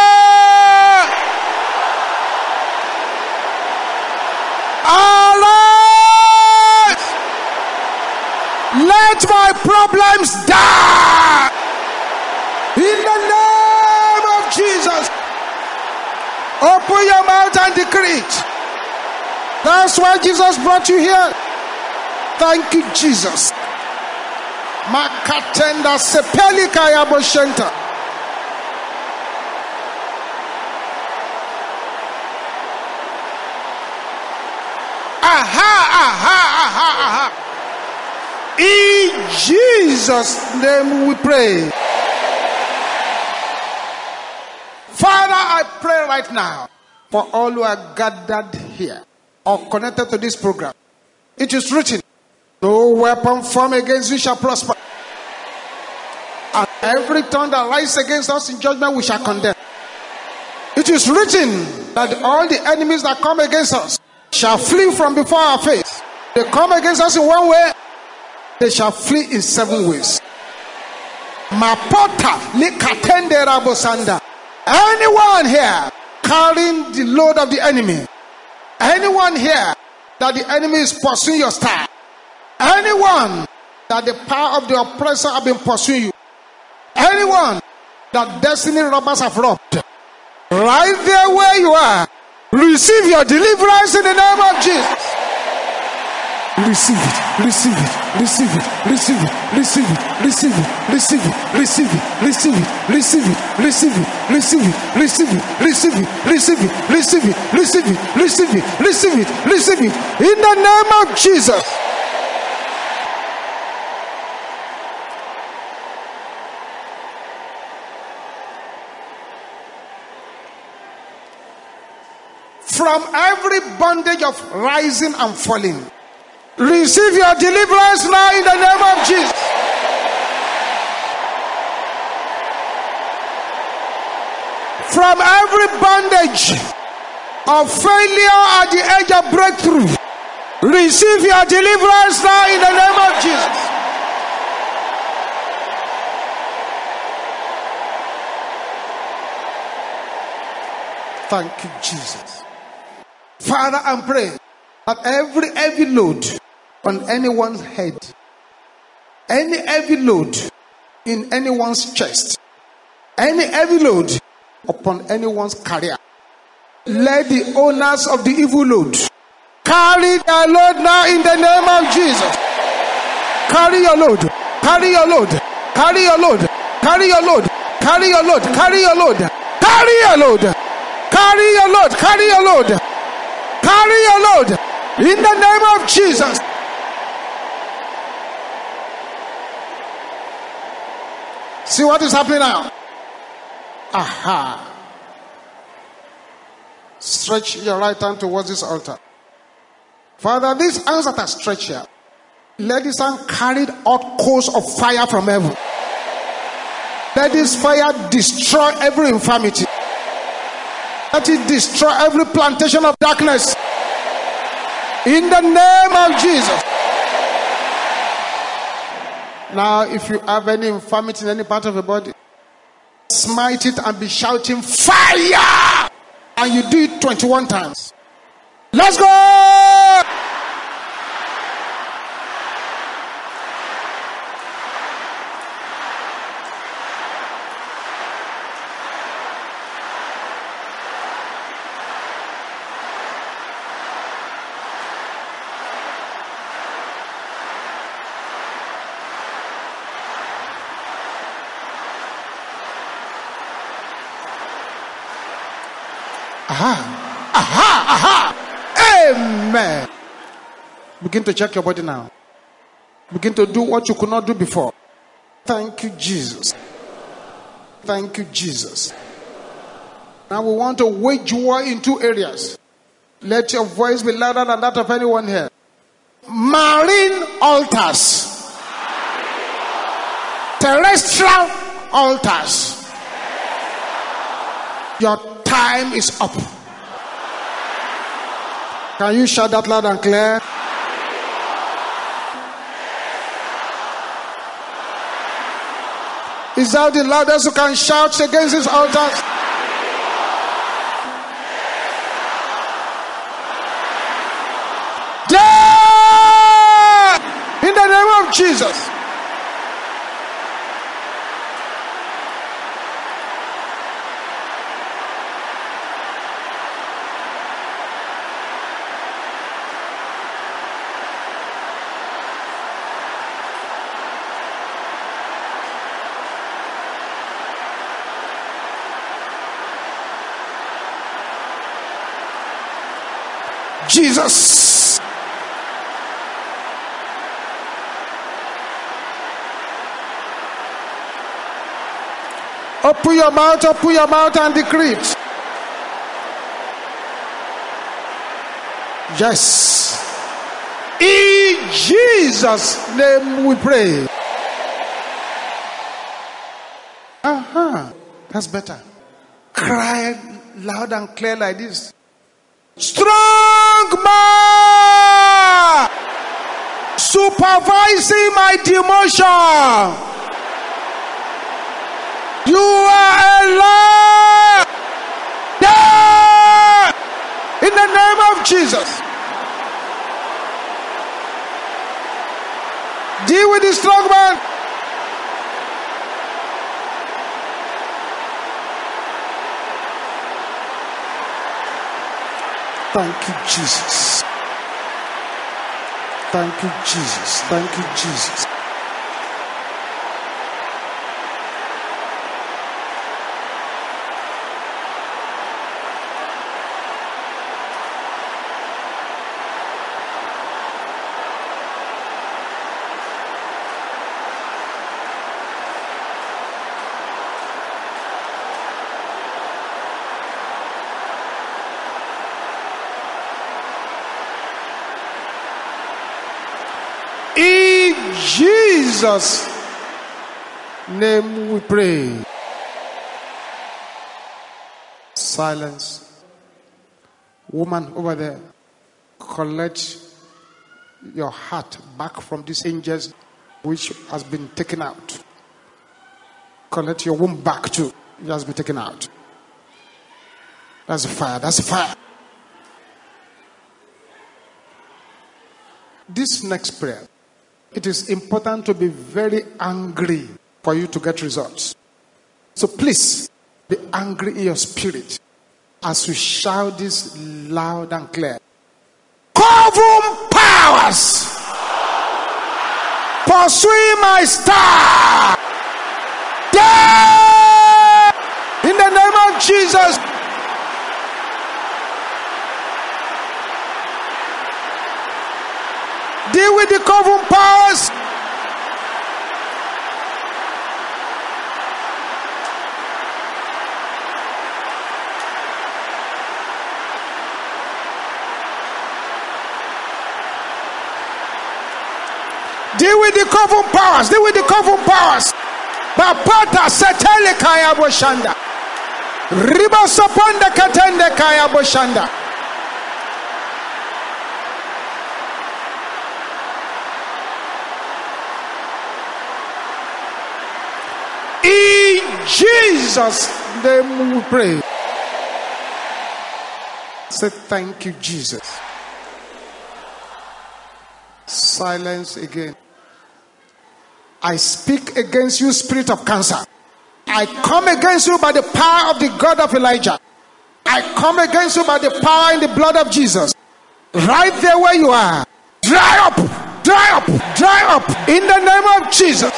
Arise! Let my problems die! In the name of Jesus, open your mouth and decree it. That's why Jesus brought you here. Thank you, Jesus. Makatenda sepelika ya boshenta. Aha, aha, aha, aha. In Jesus' name we pray. Father, I pray right now for all who are gathered here or connected to this program. It is written, no weapon formed against you shall prosper. And every tongue that rises against us in judgment we shall condemn. It is written that all the enemies that come against us shall flee from before our face. They come against us in one way, they shall flee in seven ways. Mapota likatende rabosanda. Anyone here carrying the load of the enemy, anyone here that the enemy is pursuing your star, anyone that the power of the oppressor have been pursuing you, anyone that destiny robbers have robbed, right there where you are, receive your deliverance in the name of Jesus. Receive it, receive it, receive it, receive it, receive it, receive it, receive it, receive it, receive it, receive it, receive it, receive it, receive it, receive it, receive it, receive it, receive it, receive it, receive it, receive it, in the name of Jesus. From every bondage of rising and falling, receive your deliverance now in the name of Jesus. From every bondage of failure at the edge of breakthrough, receive your deliverance now in the name of Jesus. Thank you, Jesus. Father, I pray that every heavy load on anyone's head, any heavy load in anyone's chest, any heavy load upon anyone's career, let the owners of the evil load carry their load now in the name of Jesus. Carry your load, carry your load, carry your load, carry your load, carry your load, carry your load, carry your load, carry your load, carry your load. Carry your load in the name of Jesus. See what is happening now? Aha. Stretch your right hand towards this altar. Father, these hands that are stretched here, let this hand carry out coals of fire from heaven. Let this fire destroy every infirmity. Let it destroy every plantation of darkness. In the name of Jesus. Now, if you have any infirmity in any part of the body, smite it and be shouting fire. And you do it twenty-one times. Let's go. Aha, aha, aha, amen. Begin to check your body now. Begin to do what you could not do before. Thank you, Jesus. Thank you, Jesus. Now we want to wage war in two areas. Let your voice be louder than that of anyone here. Marine altars. Terrestrial altars. Your time is up. Can you shout that loud and clear? Is that the loudest you can shout against these altars? Yeah! In the name of Jesus. Jesus. Open your mouth, open your mouth and decree it. Yes. In Jesus' name we pray. Uh-huh. That's better. Cry loud and clear like this. Strong man, super supervising my demotion. You are a liar. Die in the name of Jesus. Deal with this strong man. Thank you, Jesus. Thank you, Jesus. Thank you, Jesus. In Jesus' name we pray. Silence. Woman over there, collect your heart back from these angels which has been taken out. Collect your womb back too. It has been taken out. That's fire. That's fire. This next prayer, it is important to be very angry for you to get results. So please, be angry in your spirit as you shout this loud and clear. Coven powers pursuing my star. Yeah! In the name of Jesus. Deal with the coven powers. Deal with the coven powers. Deal with the coven powers. Bapata setele kaya boshanda. Riba soponda katende kaya boshanda. In Jesus' name we pray. Say thank you, Jesus. Silence again. I speak against you, spirit of cancer. I come against you by the power of the God of Elijah. I come against you by the power in the blood of Jesus. Right there where you are. Dry up, dry up, dry up in the name of Jesus.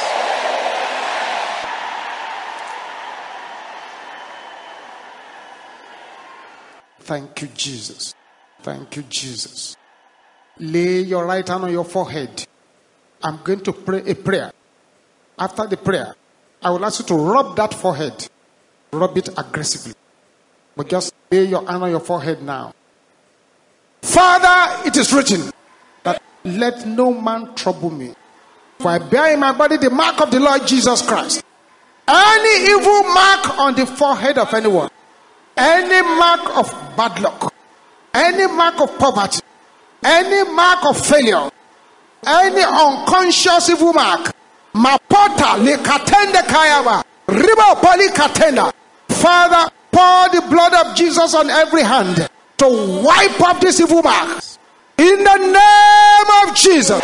Thank you, Jesus. Thank you, Jesus. Lay your right hand on your forehead. I'm going to pray a prayer. After the prayer, I will ask you to rub that forehead. Rub it aggressively. But just lay your hand on your forehead now. Father, it is written that let no man trouble me. For I bear in my body the mark of the Lord Jesus Christ. Any evil mark on the forehead of anyone, any mark of bad luck, any mark of poverty, any mark of failure, any unconscious evil mark, mapota le katende kayaba, riba poli katenda. Father, pour the blood of Jesus on every hand to wipe up these evil marks in the name of Jesus.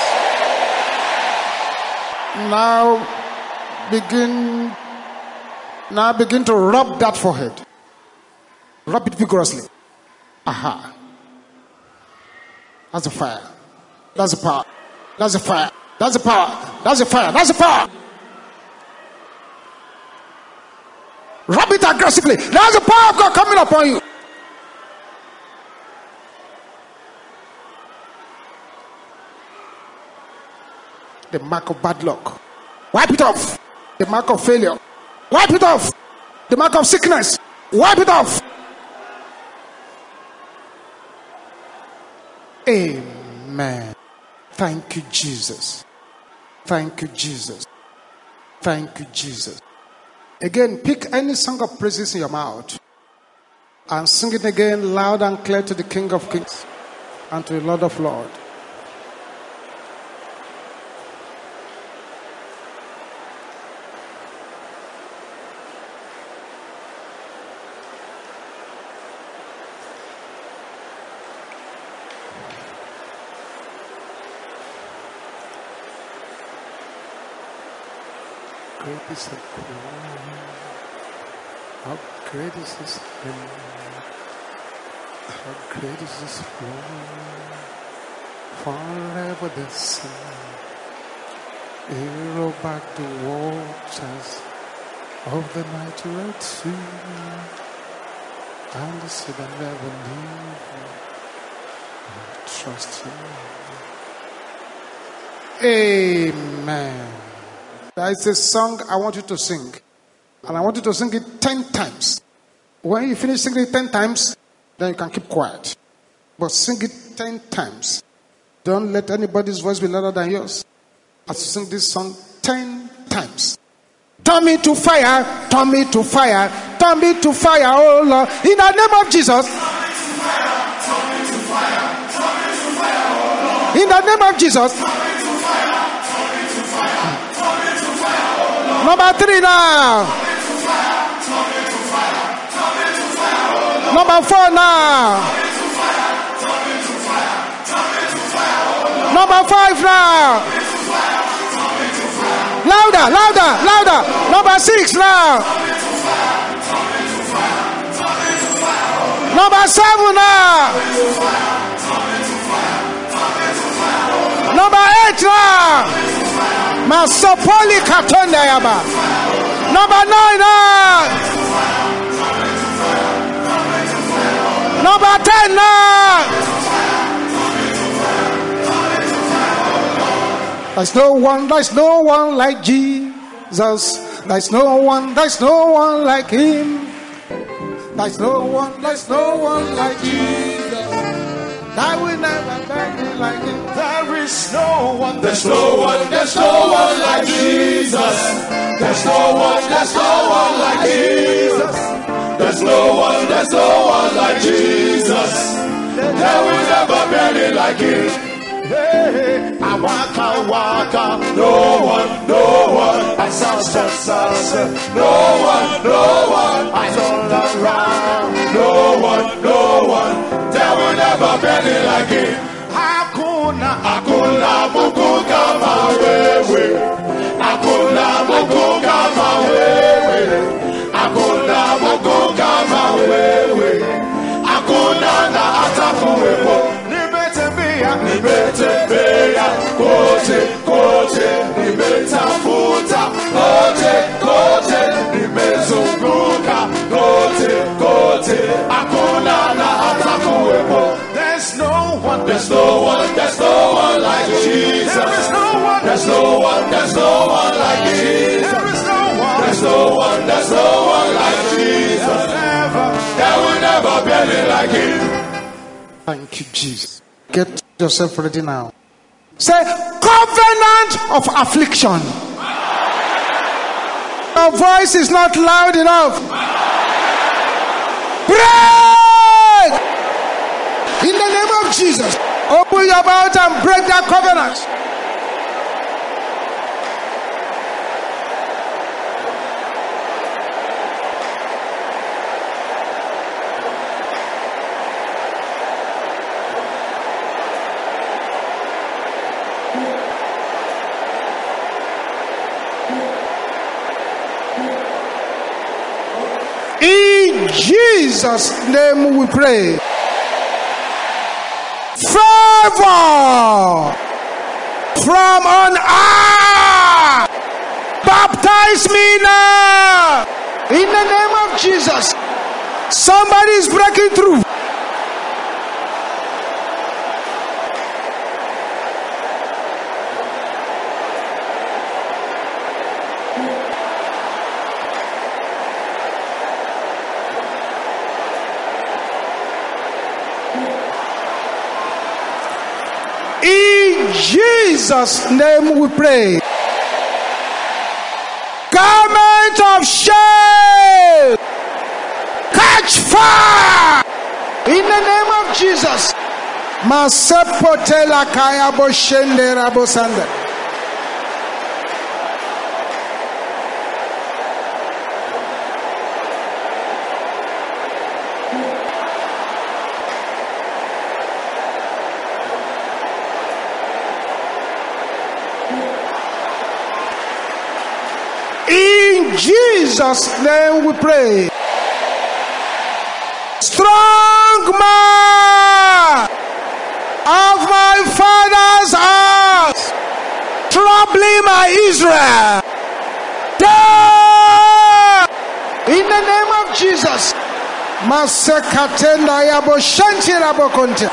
Now begin, now begin to rub that forehead. Rub it vigorously. Aha. That's the fire. That's the power. That's the fire. That's the power. That's the fire. That's the power. Rub it aggressively. That's the power of God coming upon you. The mark of bad luck. Wipe it off. The mark of failure. Wipe it off. The mark of sickness. Wipe it off. Amen. Thank you, Jesus. Thank you, Jesus. Thank you, Jesus. Again, pick any song of praises in your mouth and sing it again loud and clear to the King of Kings and to the Lord of Lords. great is the glory. How great is His glory. How great is His glory. Forever the same. He rolled back the waters of the mighty Red Sea, and the sea that never leave me. Trust Him. Amen. There is a song I want you to sing, and I want you to sing it ten times. When you finish singing it ten times, then you can keep quiet. But sing it ten times. Don't let anybody's voice be louder than yours. As you sing this song ten times. Turn me to fire, turn me to fire, turn me to fire, oh Lord. In the name of Jesus. In the name of Jesus. Number three now. Number four now. Number five now. Louder, louder, louder. Number six now. Number seven now. Number eight now. Masopoli Katonda Yaba. Number nine now. Number ten now. There's no one, there's no one like Jesus. There's no one, there's no one like Him. There's no one, there's no one like Jesus. I will never be like Him. There is no one, there's no one, there's no one like Jesus. There's no one, there's no one like Jesus. There's no one, there's no one like Jesus. There will never be any like Him. Hey, I waka waka, no one, no one. I sound sunset, no one, no one. I turn around, no one, no one. There will never be any like Him. Hakuna, hakuna Mungu kama wewe. Hakuna Mungu kama wewe. Hakuna Mungu kama wewe. Hakuna na hata kuwepo. Nimetembea kote kote, nimetafuta kote kote, nimezunguka kote kote, hakuna na hata kuwepo. There's no one, there's no one, there's no one like Jesus. There is no one, there's no one, there's no one like Jesus. There is no one, there's no one, there's no one like Jesus. There will never be any like Him. Thank you, Jesus. Get yourself ready now. Say, covenant of affliction. Your voice is not loud enough. Break! In the name of Jesus. Open your mouth and break that covenant. In Jesus' name we pray. Favor from on high. Baptize me now. In the name of Jesus. Somebody is breaking through. In Jesus' name we pray. Garment of shame, catch fire in the name of Jesus. Masepotela kaya boshende rabosanda. Jesus' name we pray. Strong man of my father's house, troubling my Israel. Die! In the name of Jesus. Masekatenda yabo shanti rabo konte.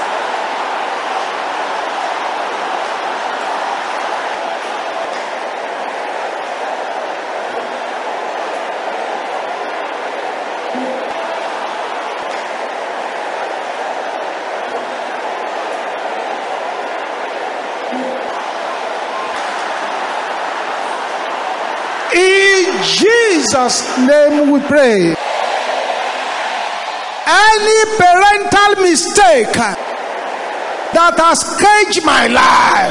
In Jesus' name we pray. Any parental mistake that has caged my life,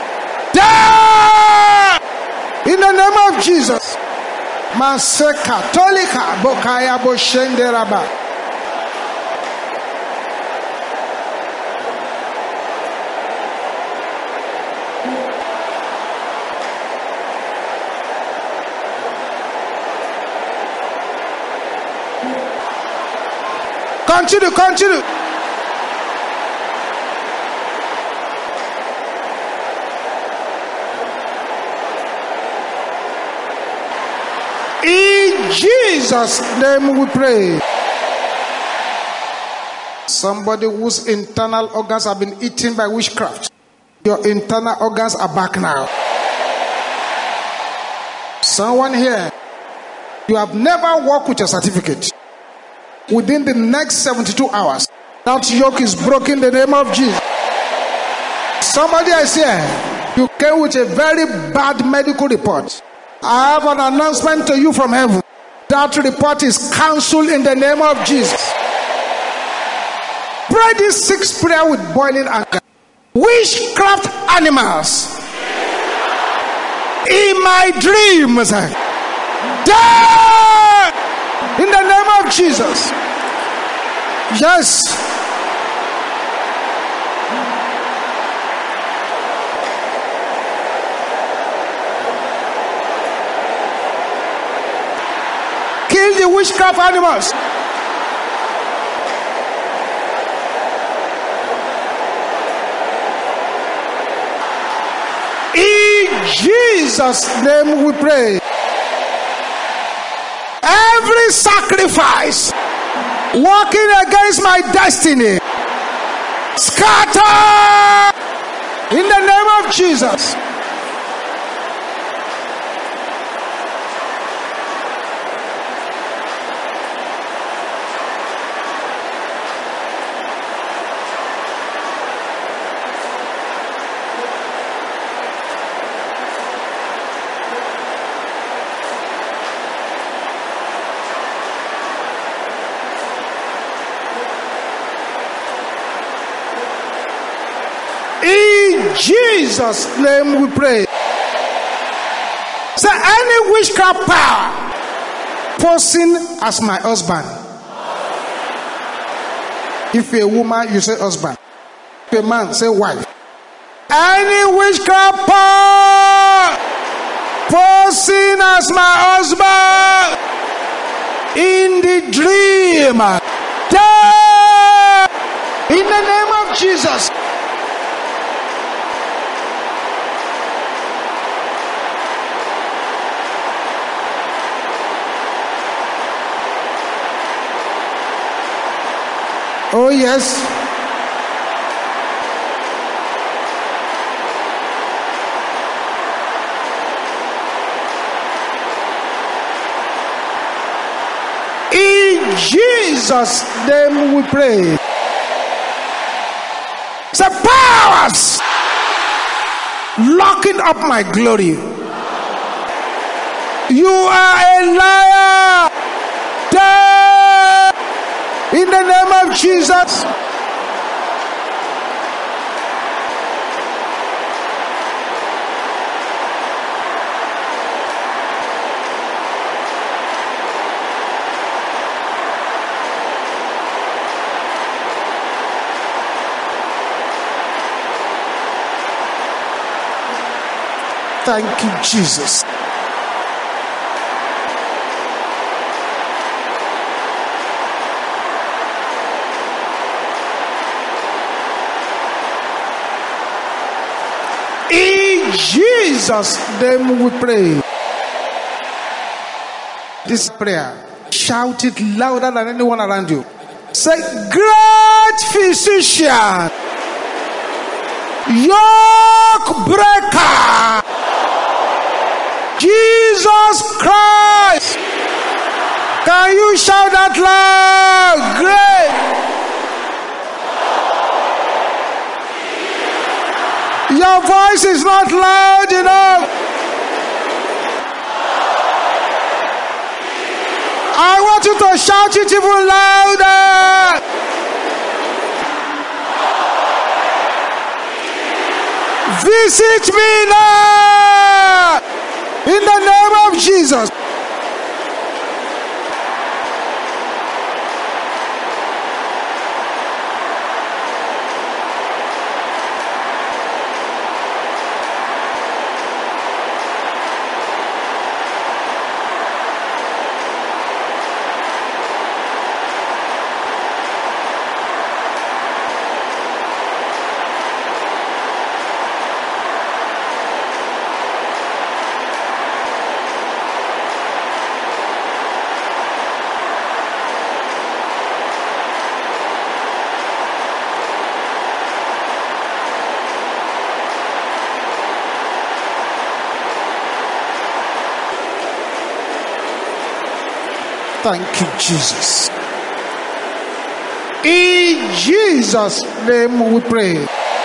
die! In the name of Jesus. Maseka tolika bokaya boshende raba. Continue, continue. In Jesus' name we pray. Somebody whose internal organs have been eaten by witchcraft. Your internal organs are back now. Someone here, you have never worked with your certificate. Within the next seventy-two hours, that yoke is broken in the name of Jesus. Somebody I say, you came with a very bad medical report. I have an announcement to you from heaven. That report is cancelled in the name of Jesus. Pray this sixth prayer with boiling anger. Witchcraft animals in my dreams, die in the name of Jesus. Yes. Kill the witchcraft animals. In Jesus' name we pray. Every sacrifice working against my destiny, scatter in the name of Jesus. In Jesus' name we pray. So any witchcraft power posing as my husband. If you're a woman, you say husband. If you're a man, say wife. Any witchcraft power posing as my husband in the dream, die in the name of Jesus. Oh yes. In Jesus' name we pray. The powers locking up my glory. You are a liar. Die in the name of Jesus. Thank you, Jesus. Jesus' name we pray. This prayer, shout it louder than anyone around you. Say, great physician, yoke breaker, Jesus Christ. Can you shout that loud? Great. Your voice is not loud enough. I want you to shout it even louder. Visit me now in the name of Jesus. Thank you, Jesus. In Jesus' name we pray.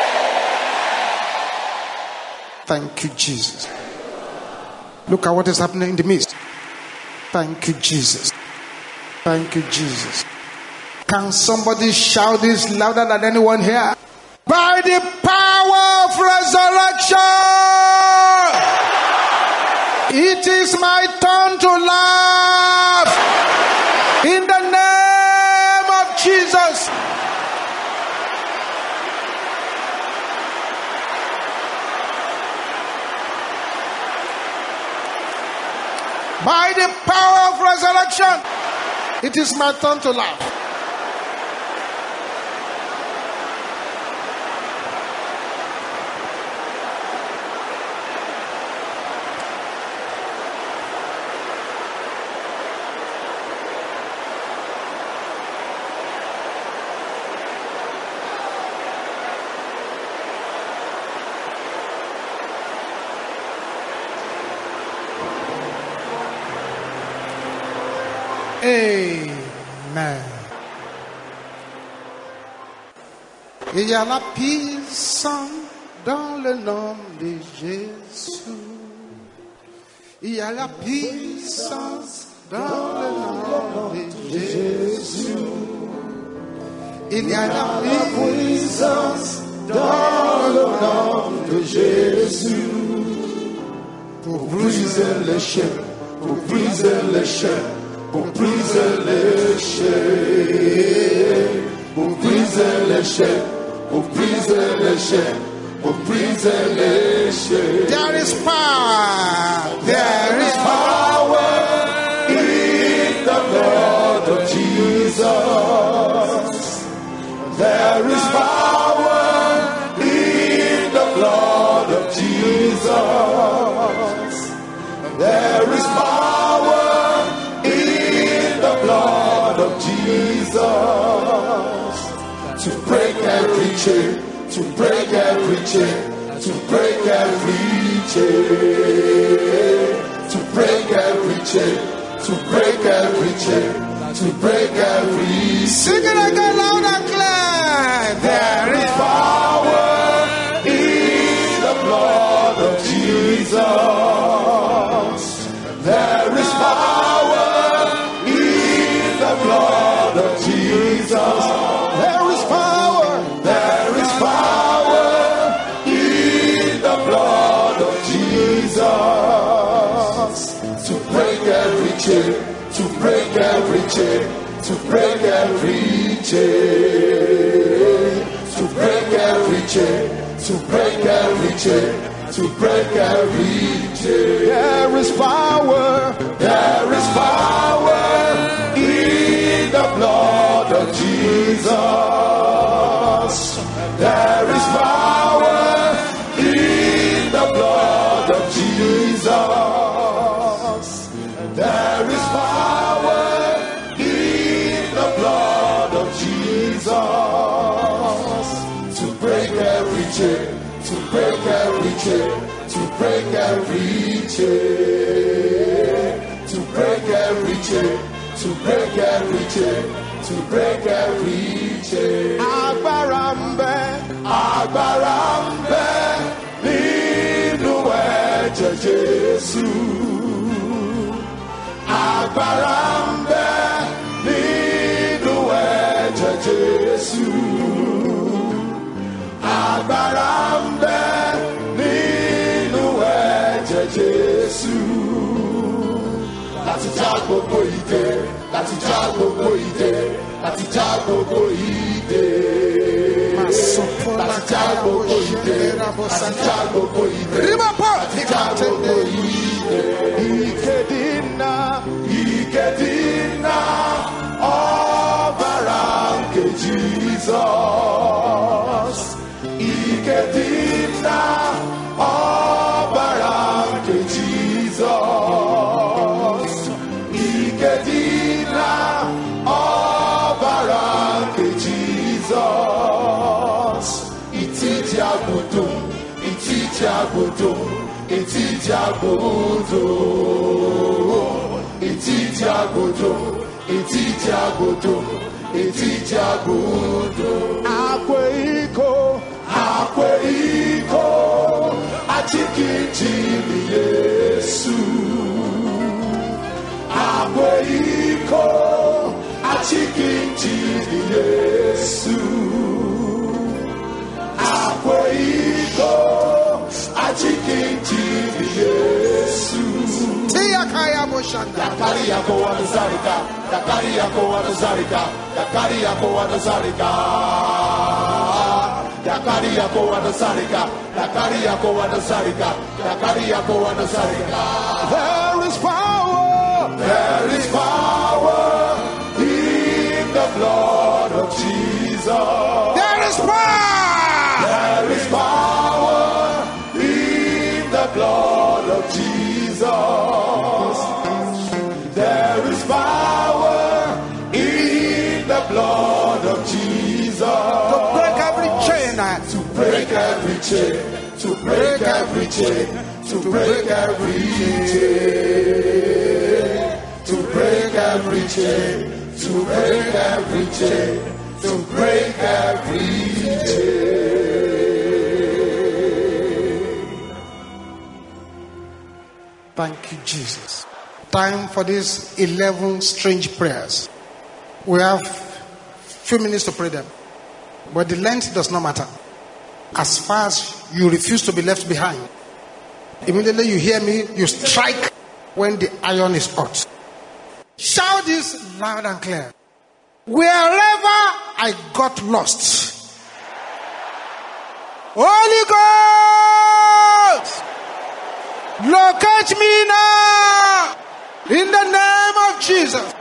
Thank you, Jesus. Look at what is happening in the midst. Thank you, Jesus. Thank you, Jesus. Can somebody shout this louder than anyone here? By the power of resurrection, it is my turn to laugh. In the name of Jesus. By the power of resurrection, it is my turn to laugh. Amen. Il y a la puissance dans le nom de Jésus. Il y a la puissance dans le nom de Jésus. Il y a la puissance dans le nom de Jésus. Pour briser les chaînes, pour briser les chaînes. Pour briser les chaînes, pour briser les chaînes, pour briser les chaînes, pour briser les chaînes. There is power, there is power in the blood of Jesus. There is power in the blood of Jesus. There is power. Blood of Jesus to break every chain, to break every chain, to break every chain, to break every chain, to break every chain, to break every. Sing it again loud and clear. There is power in the blood of Jesus. There is power. Blood of Jesus, there is power, there is power in the blood of Jesus to break every chain, to break every chain, to break every chain, to break every chain, to break every chain, to break every chain. There is power, there is power. The blood of Jesus, there is power in the blood. break every chain, to break every chain, to break every chain, to break every chain. Agbára ń bẹ, agbára ń bẹ nínú ẹ̀jẹ̀ Jésù. Agbára ń bẹ nínú ẹ̀jẹ̀ Jésù. Agbára ń bẹ nínú ẹ̀jẹ̀ Jésù. Láti já gbogbo ìdè, láti já gbogbo ìdè, láti já gbogbo ìdè. Láti já gbogbo ìdè, láti já gbogbo ìdè, láti já gbogbo ìdè. Ikedina, Ikedina, ọbara nke Jesus. Ikedina, ọbara nke Jesus. Ikedina, ọbara nke Jesus. Ìtìjì àgùntàn, ìtìjì àgùntàn, ìtìjì àgùntàn. Ìtìjì àgùntàn, ìtìjì àgùntàn, ìtìjì àgùntàn. Akwa iko, akwa iko, achikijili Yesu. Akwa iko, achikijili Yesu. Akwa iko, achikijili Yesu. Dakari yako wanazarika, dakari yako wanazarika, dakari yako wanazarika. Dakari yako wanazarika, dakari yako wanazarika, dakari yako wanazarika. There is power, there is power in the blood of Jesus. There is power. There is power in the blood of Jesus. There is power in the blood of Jesus. To break every chain. To break every chain. To break every chain. To break every chain. To break every chain. To break every chain. To break every chain. Thank you, Jesus. Time for these eleven strange prayers. We have few minutes to pray them. But the length does not matter. As far as you refuse to be left behind, immediately you hear me, you strike when the iron is hot. Shout this loud and clear. Wherever I got lost, Holy Ghost, locate me now in the name of Jesus.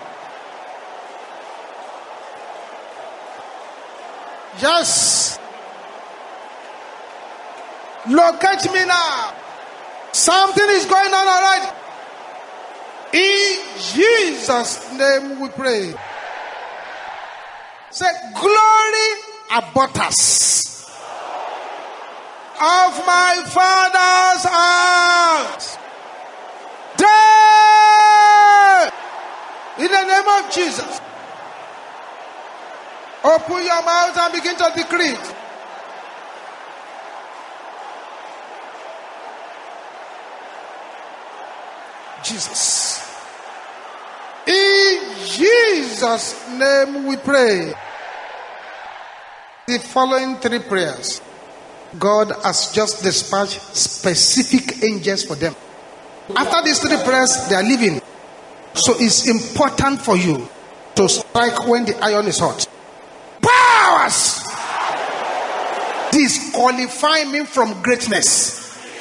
Yes. Locate me now. Something is going on already. In Jesus' name we pray. Say, glory about us of my Father's house. Dead in the name of Jesus. Open your mouth and begin to decree it. Jesus. In Jesus' name we pray. The following three prayers, God has just dispatched specific angels for them. After these three prayers, they are leaving. So it's important for you to strike when the iron is hot. Powers disqualify me from greatness.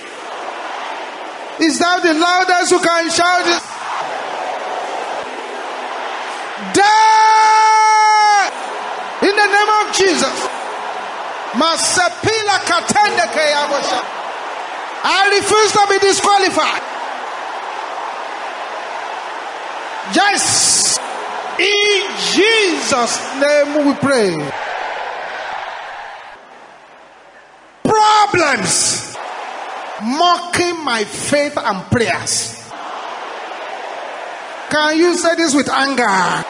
Is that the loudest who can shout it? Die in the name of Jesus. Masepila katende keyabosha. I refuse to be disqualified. Yes. In Jesus' name we pray. Problems mocking my faith and prayers. Can you say this with anger?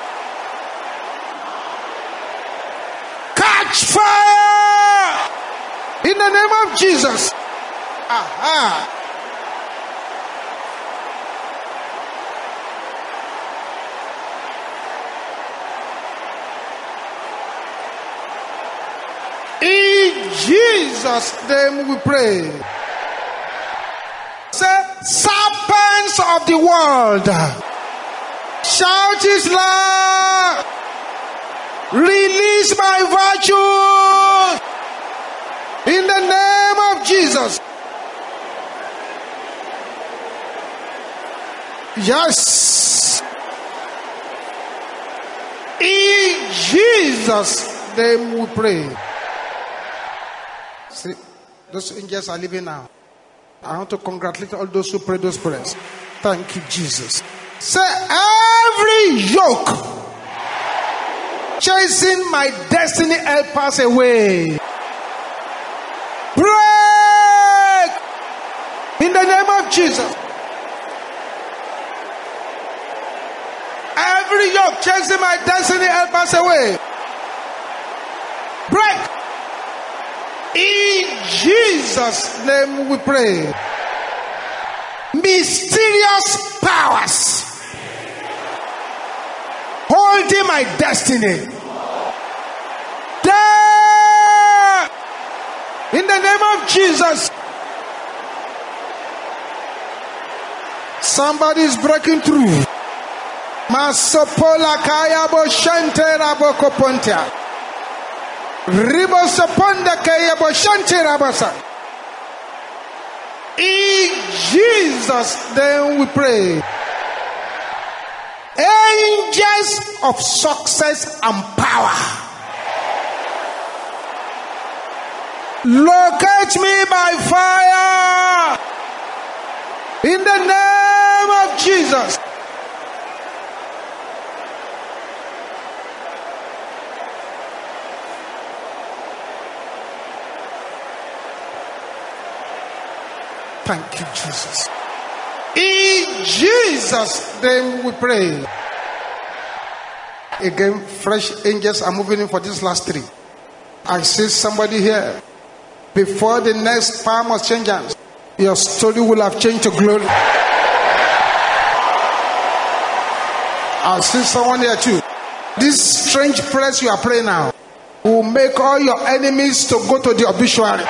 Catch fire in the name of Jesus. Aha. In Jesus' name we pray. Say, serpents of the world, shout it loud. Release my virtue in the name of Jesus. Yes. In Jesus' name we pray. See, those angels are living now. I want to congratulate all those who pray those prayers. Thank you, Jesus. Say, every yoke chasing my destiny helpers away, break in the name of Jesus. Every yoke chasing my destiny helpers away, break. In Jesus' name we pray. Mysterious powers holding my destiny, there in the name of Jesus. Somebody is breaking through. Masopola kaya bo shante rabo kopontia. Ribo saponda kaya bo shante rabasa. In Jesus' name we pray. Angels of success and power, locate me by fire in the name of Jesus. Thank you, Jesus. In Jesus' name we pray. Again, fresh angels are moving in for this last three. I see somebody here. Before the next power must change hands, your story will have changed to glory. I see someone here too. This strange prayers you are praying now will make all your enemies to go to the obituary.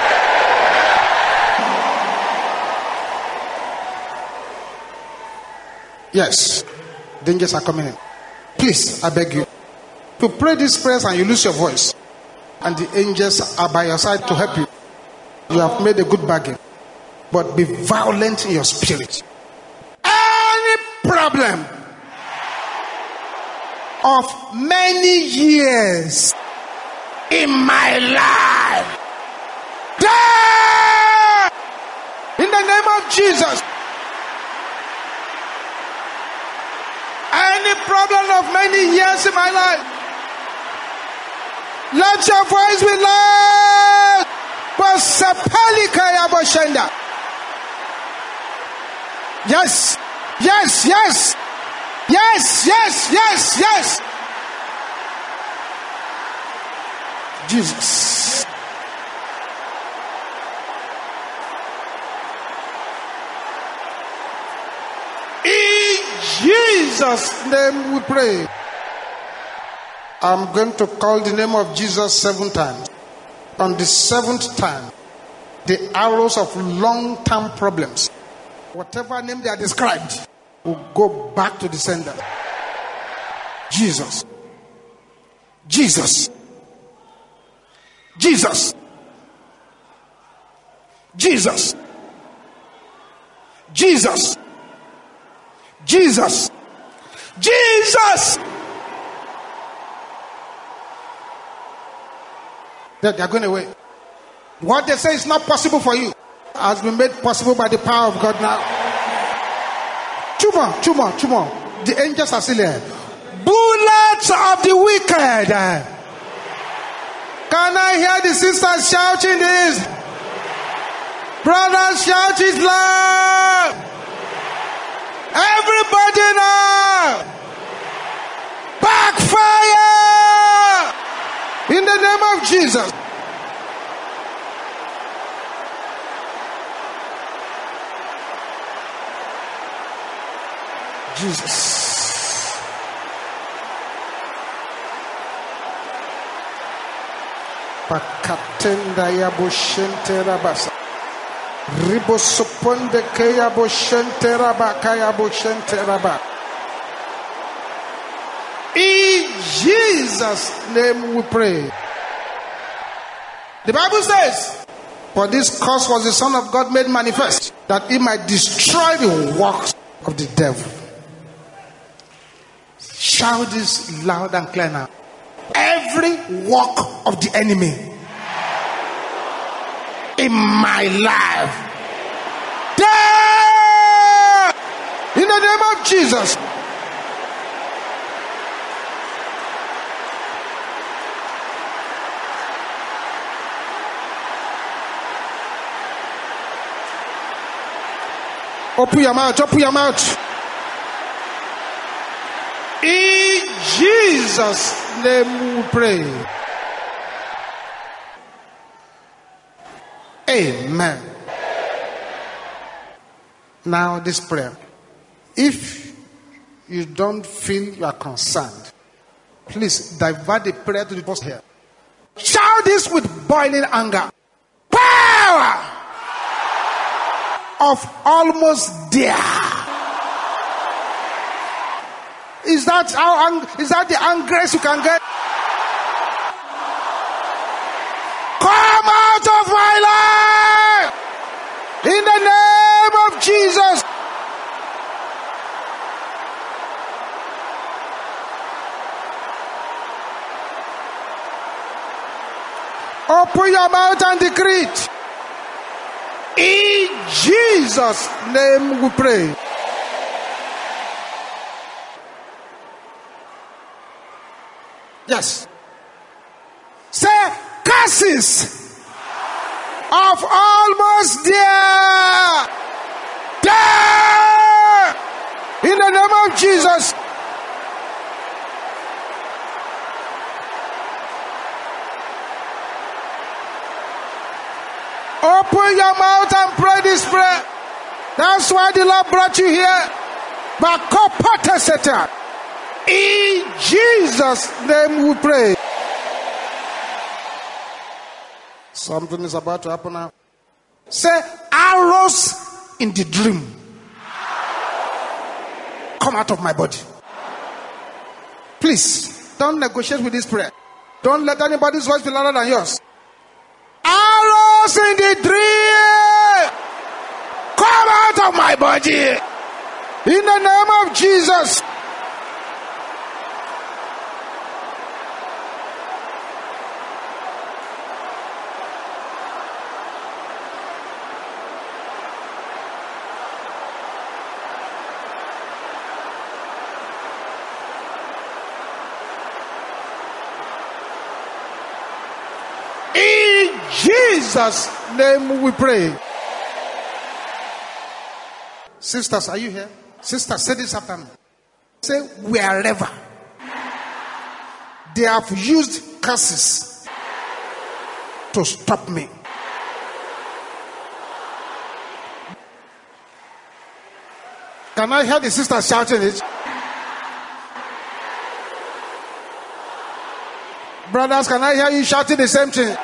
Yes, dangers are coming in. Please, I beg you, to pray these prayers and you lose your voice, and the angels are by your side to help you, you have made a good bargain. But be violent in your spirit. Any problem of many years in my life, there, in the name of Jesus. Any problem of many years in my life, let your voice be loud. Yes, yes, yes, yes, yes, yes, yes. Jesus. Jesus' name we pray. I'm going to call the name of Jesus seven times. On the seventh time, the arrows of long-term problems, whatever name they are described, will go back to the sender. Jesus. Jesus. Jesus. Jesus. Jesus. Jesus. Jesus. They are going away. What they say is not possible for you has been made possible by the power of God now. Two more, two more, two more. The angels are still here. Bullets of the wicked. Can I hear the sisters shouting this? Brothers, shout it loud. Everybody now. Backfire. In the name of Jesus. Jesus. Pakatenda ya boshente rabasa. Ribosoponde kaya boshente rabaka ya boshente rabaka. In Jesus' name we pray. The Bible says, for this cause was the Son of God made manifest, that he might destroy the works of the devil. Shout this loud and clear now. Every work of the enemy in my life, die in the name of Jesus. Open your mouth, open your mouth. In Jesus' name we pray. Amen. Now this prayer. If you don't feel you are concerned, please divert the prayer to the person here. Shout this with boiling anger. Power of almost there. Is that how ang- is that the angriest you can get? Come out of my life in the name of Jesus. Open your mouth and decree it. In Jesus' name we pray. Yes. Say curses of almost there. There. In the name of Jesus. Open your mouth and pray this prayer. That's why the Lord brought you here. Bakopateseta. In Jesus' name we pray. Something is about to happen now. Say arrows in the dream. Come out of my body. Please, don't negotiate with this prayer. Don't let anybody's voice be louder than yours. Arrows in the dream. Come out of my body. In the name of Jesus. Jesus' name we pray. Sisters, are you here? Sisters, say this after me. Say, wherever they have used curses to stop me, can I hear the sisters shouting it? Brothers, can I hear you shouting the same thing?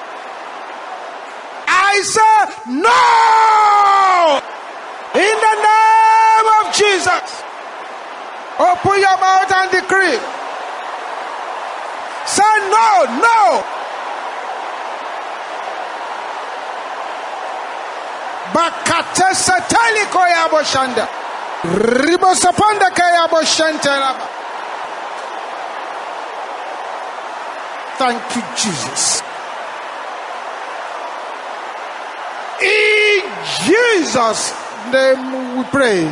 I say no in the name of Jesus. Open your mouth and decree. Say no, no. Bakate satali koya boshanda. Ribo sapanda kaya boshanta. Thank you, Jesus. In Jesus' name we pray.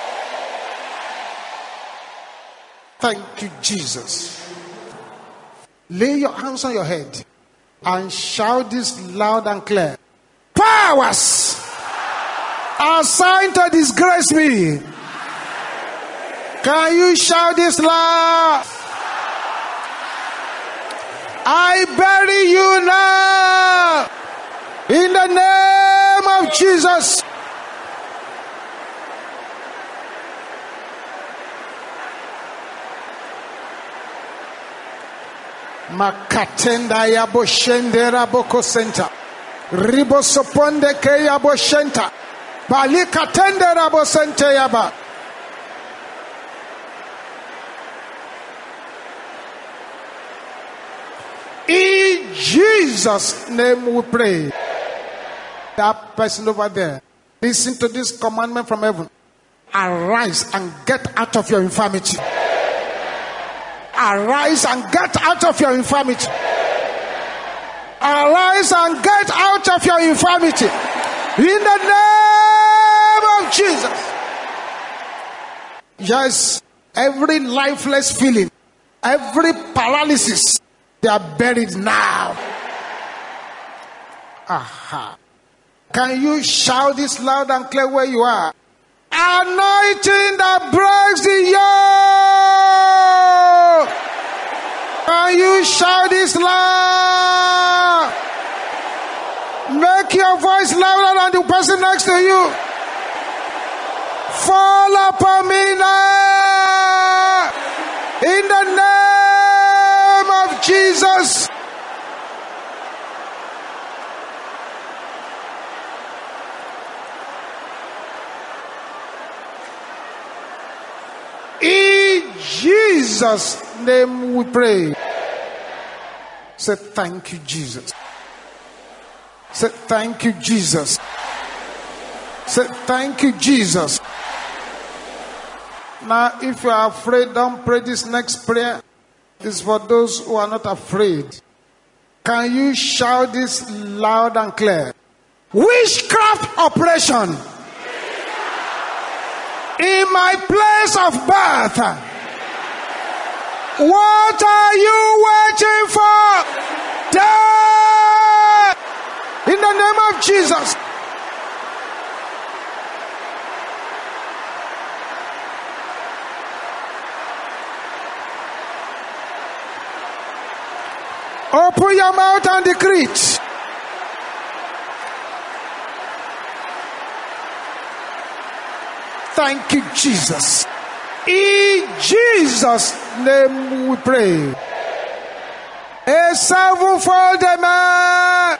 Thank you, Jesus. Lay your hands on your head and shout this loud and clear. Powers assigned to disgrace me. Can you shout this loud? I bury you now in the name of Jesus. Makatenda yabo shendera boko center. Ribo soponde ke yabo shenta. Bali katenda rabo sente yaba. In Jesus' name we pray. That person over there, listen to this commandment from heaven. Arise and get out of your infirmity. Arise and get out of your infirmity. Arise and get out of your infirmity. In the name of Jesus. Yes, every lifeless feeling, every paralysis, they are buried now. Aha. Can you shout this loud and clear where you are? Anointing that breaks the yoke. Can you shout this loud? Make your voice louder than the person next to you. Fall upon me now. In the name of Jesus. In Jesus' name we pray. Say thank you, Jesus. Say thank you, Jesus. Say thank you, Jesus. Now, if you are afraid, don't pray this next prayer. It's for those who are not afraid. Can you shout this loud and clear? Witchcraft operation in my place of birth. What are you waiting for? Die! In the name of Jesus. Open your mouth and decree it. Thank you, Jesus. In Jesus' name we pray. A sevenfold amen.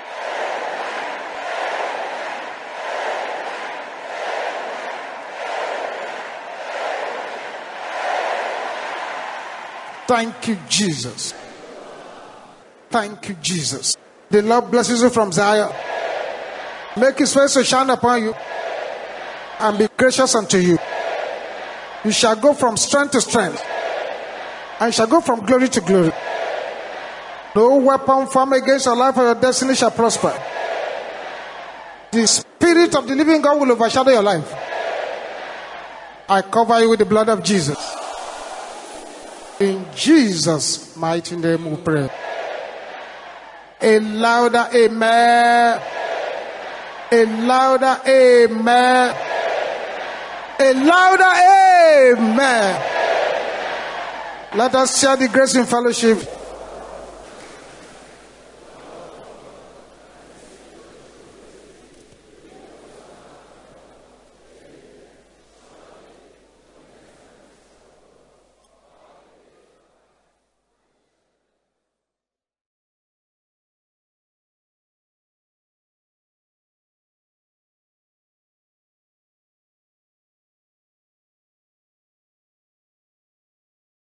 Thank you, Jesus. Thank you, Jesus. The Lord blesses you from Zion. Make his face to shine upon you and be gracious unto you. You shall go from strength to strength, and you shall go from glory to glory. No weapon formed against your life or your destiny shall prosper. The Spirit of the living God will overshadow your life. I cover you with the blood of Jesus. In Jesus' mighty name we pray. A louder amen. A louder amen. A louder amen. Let us share the grace in fellowship.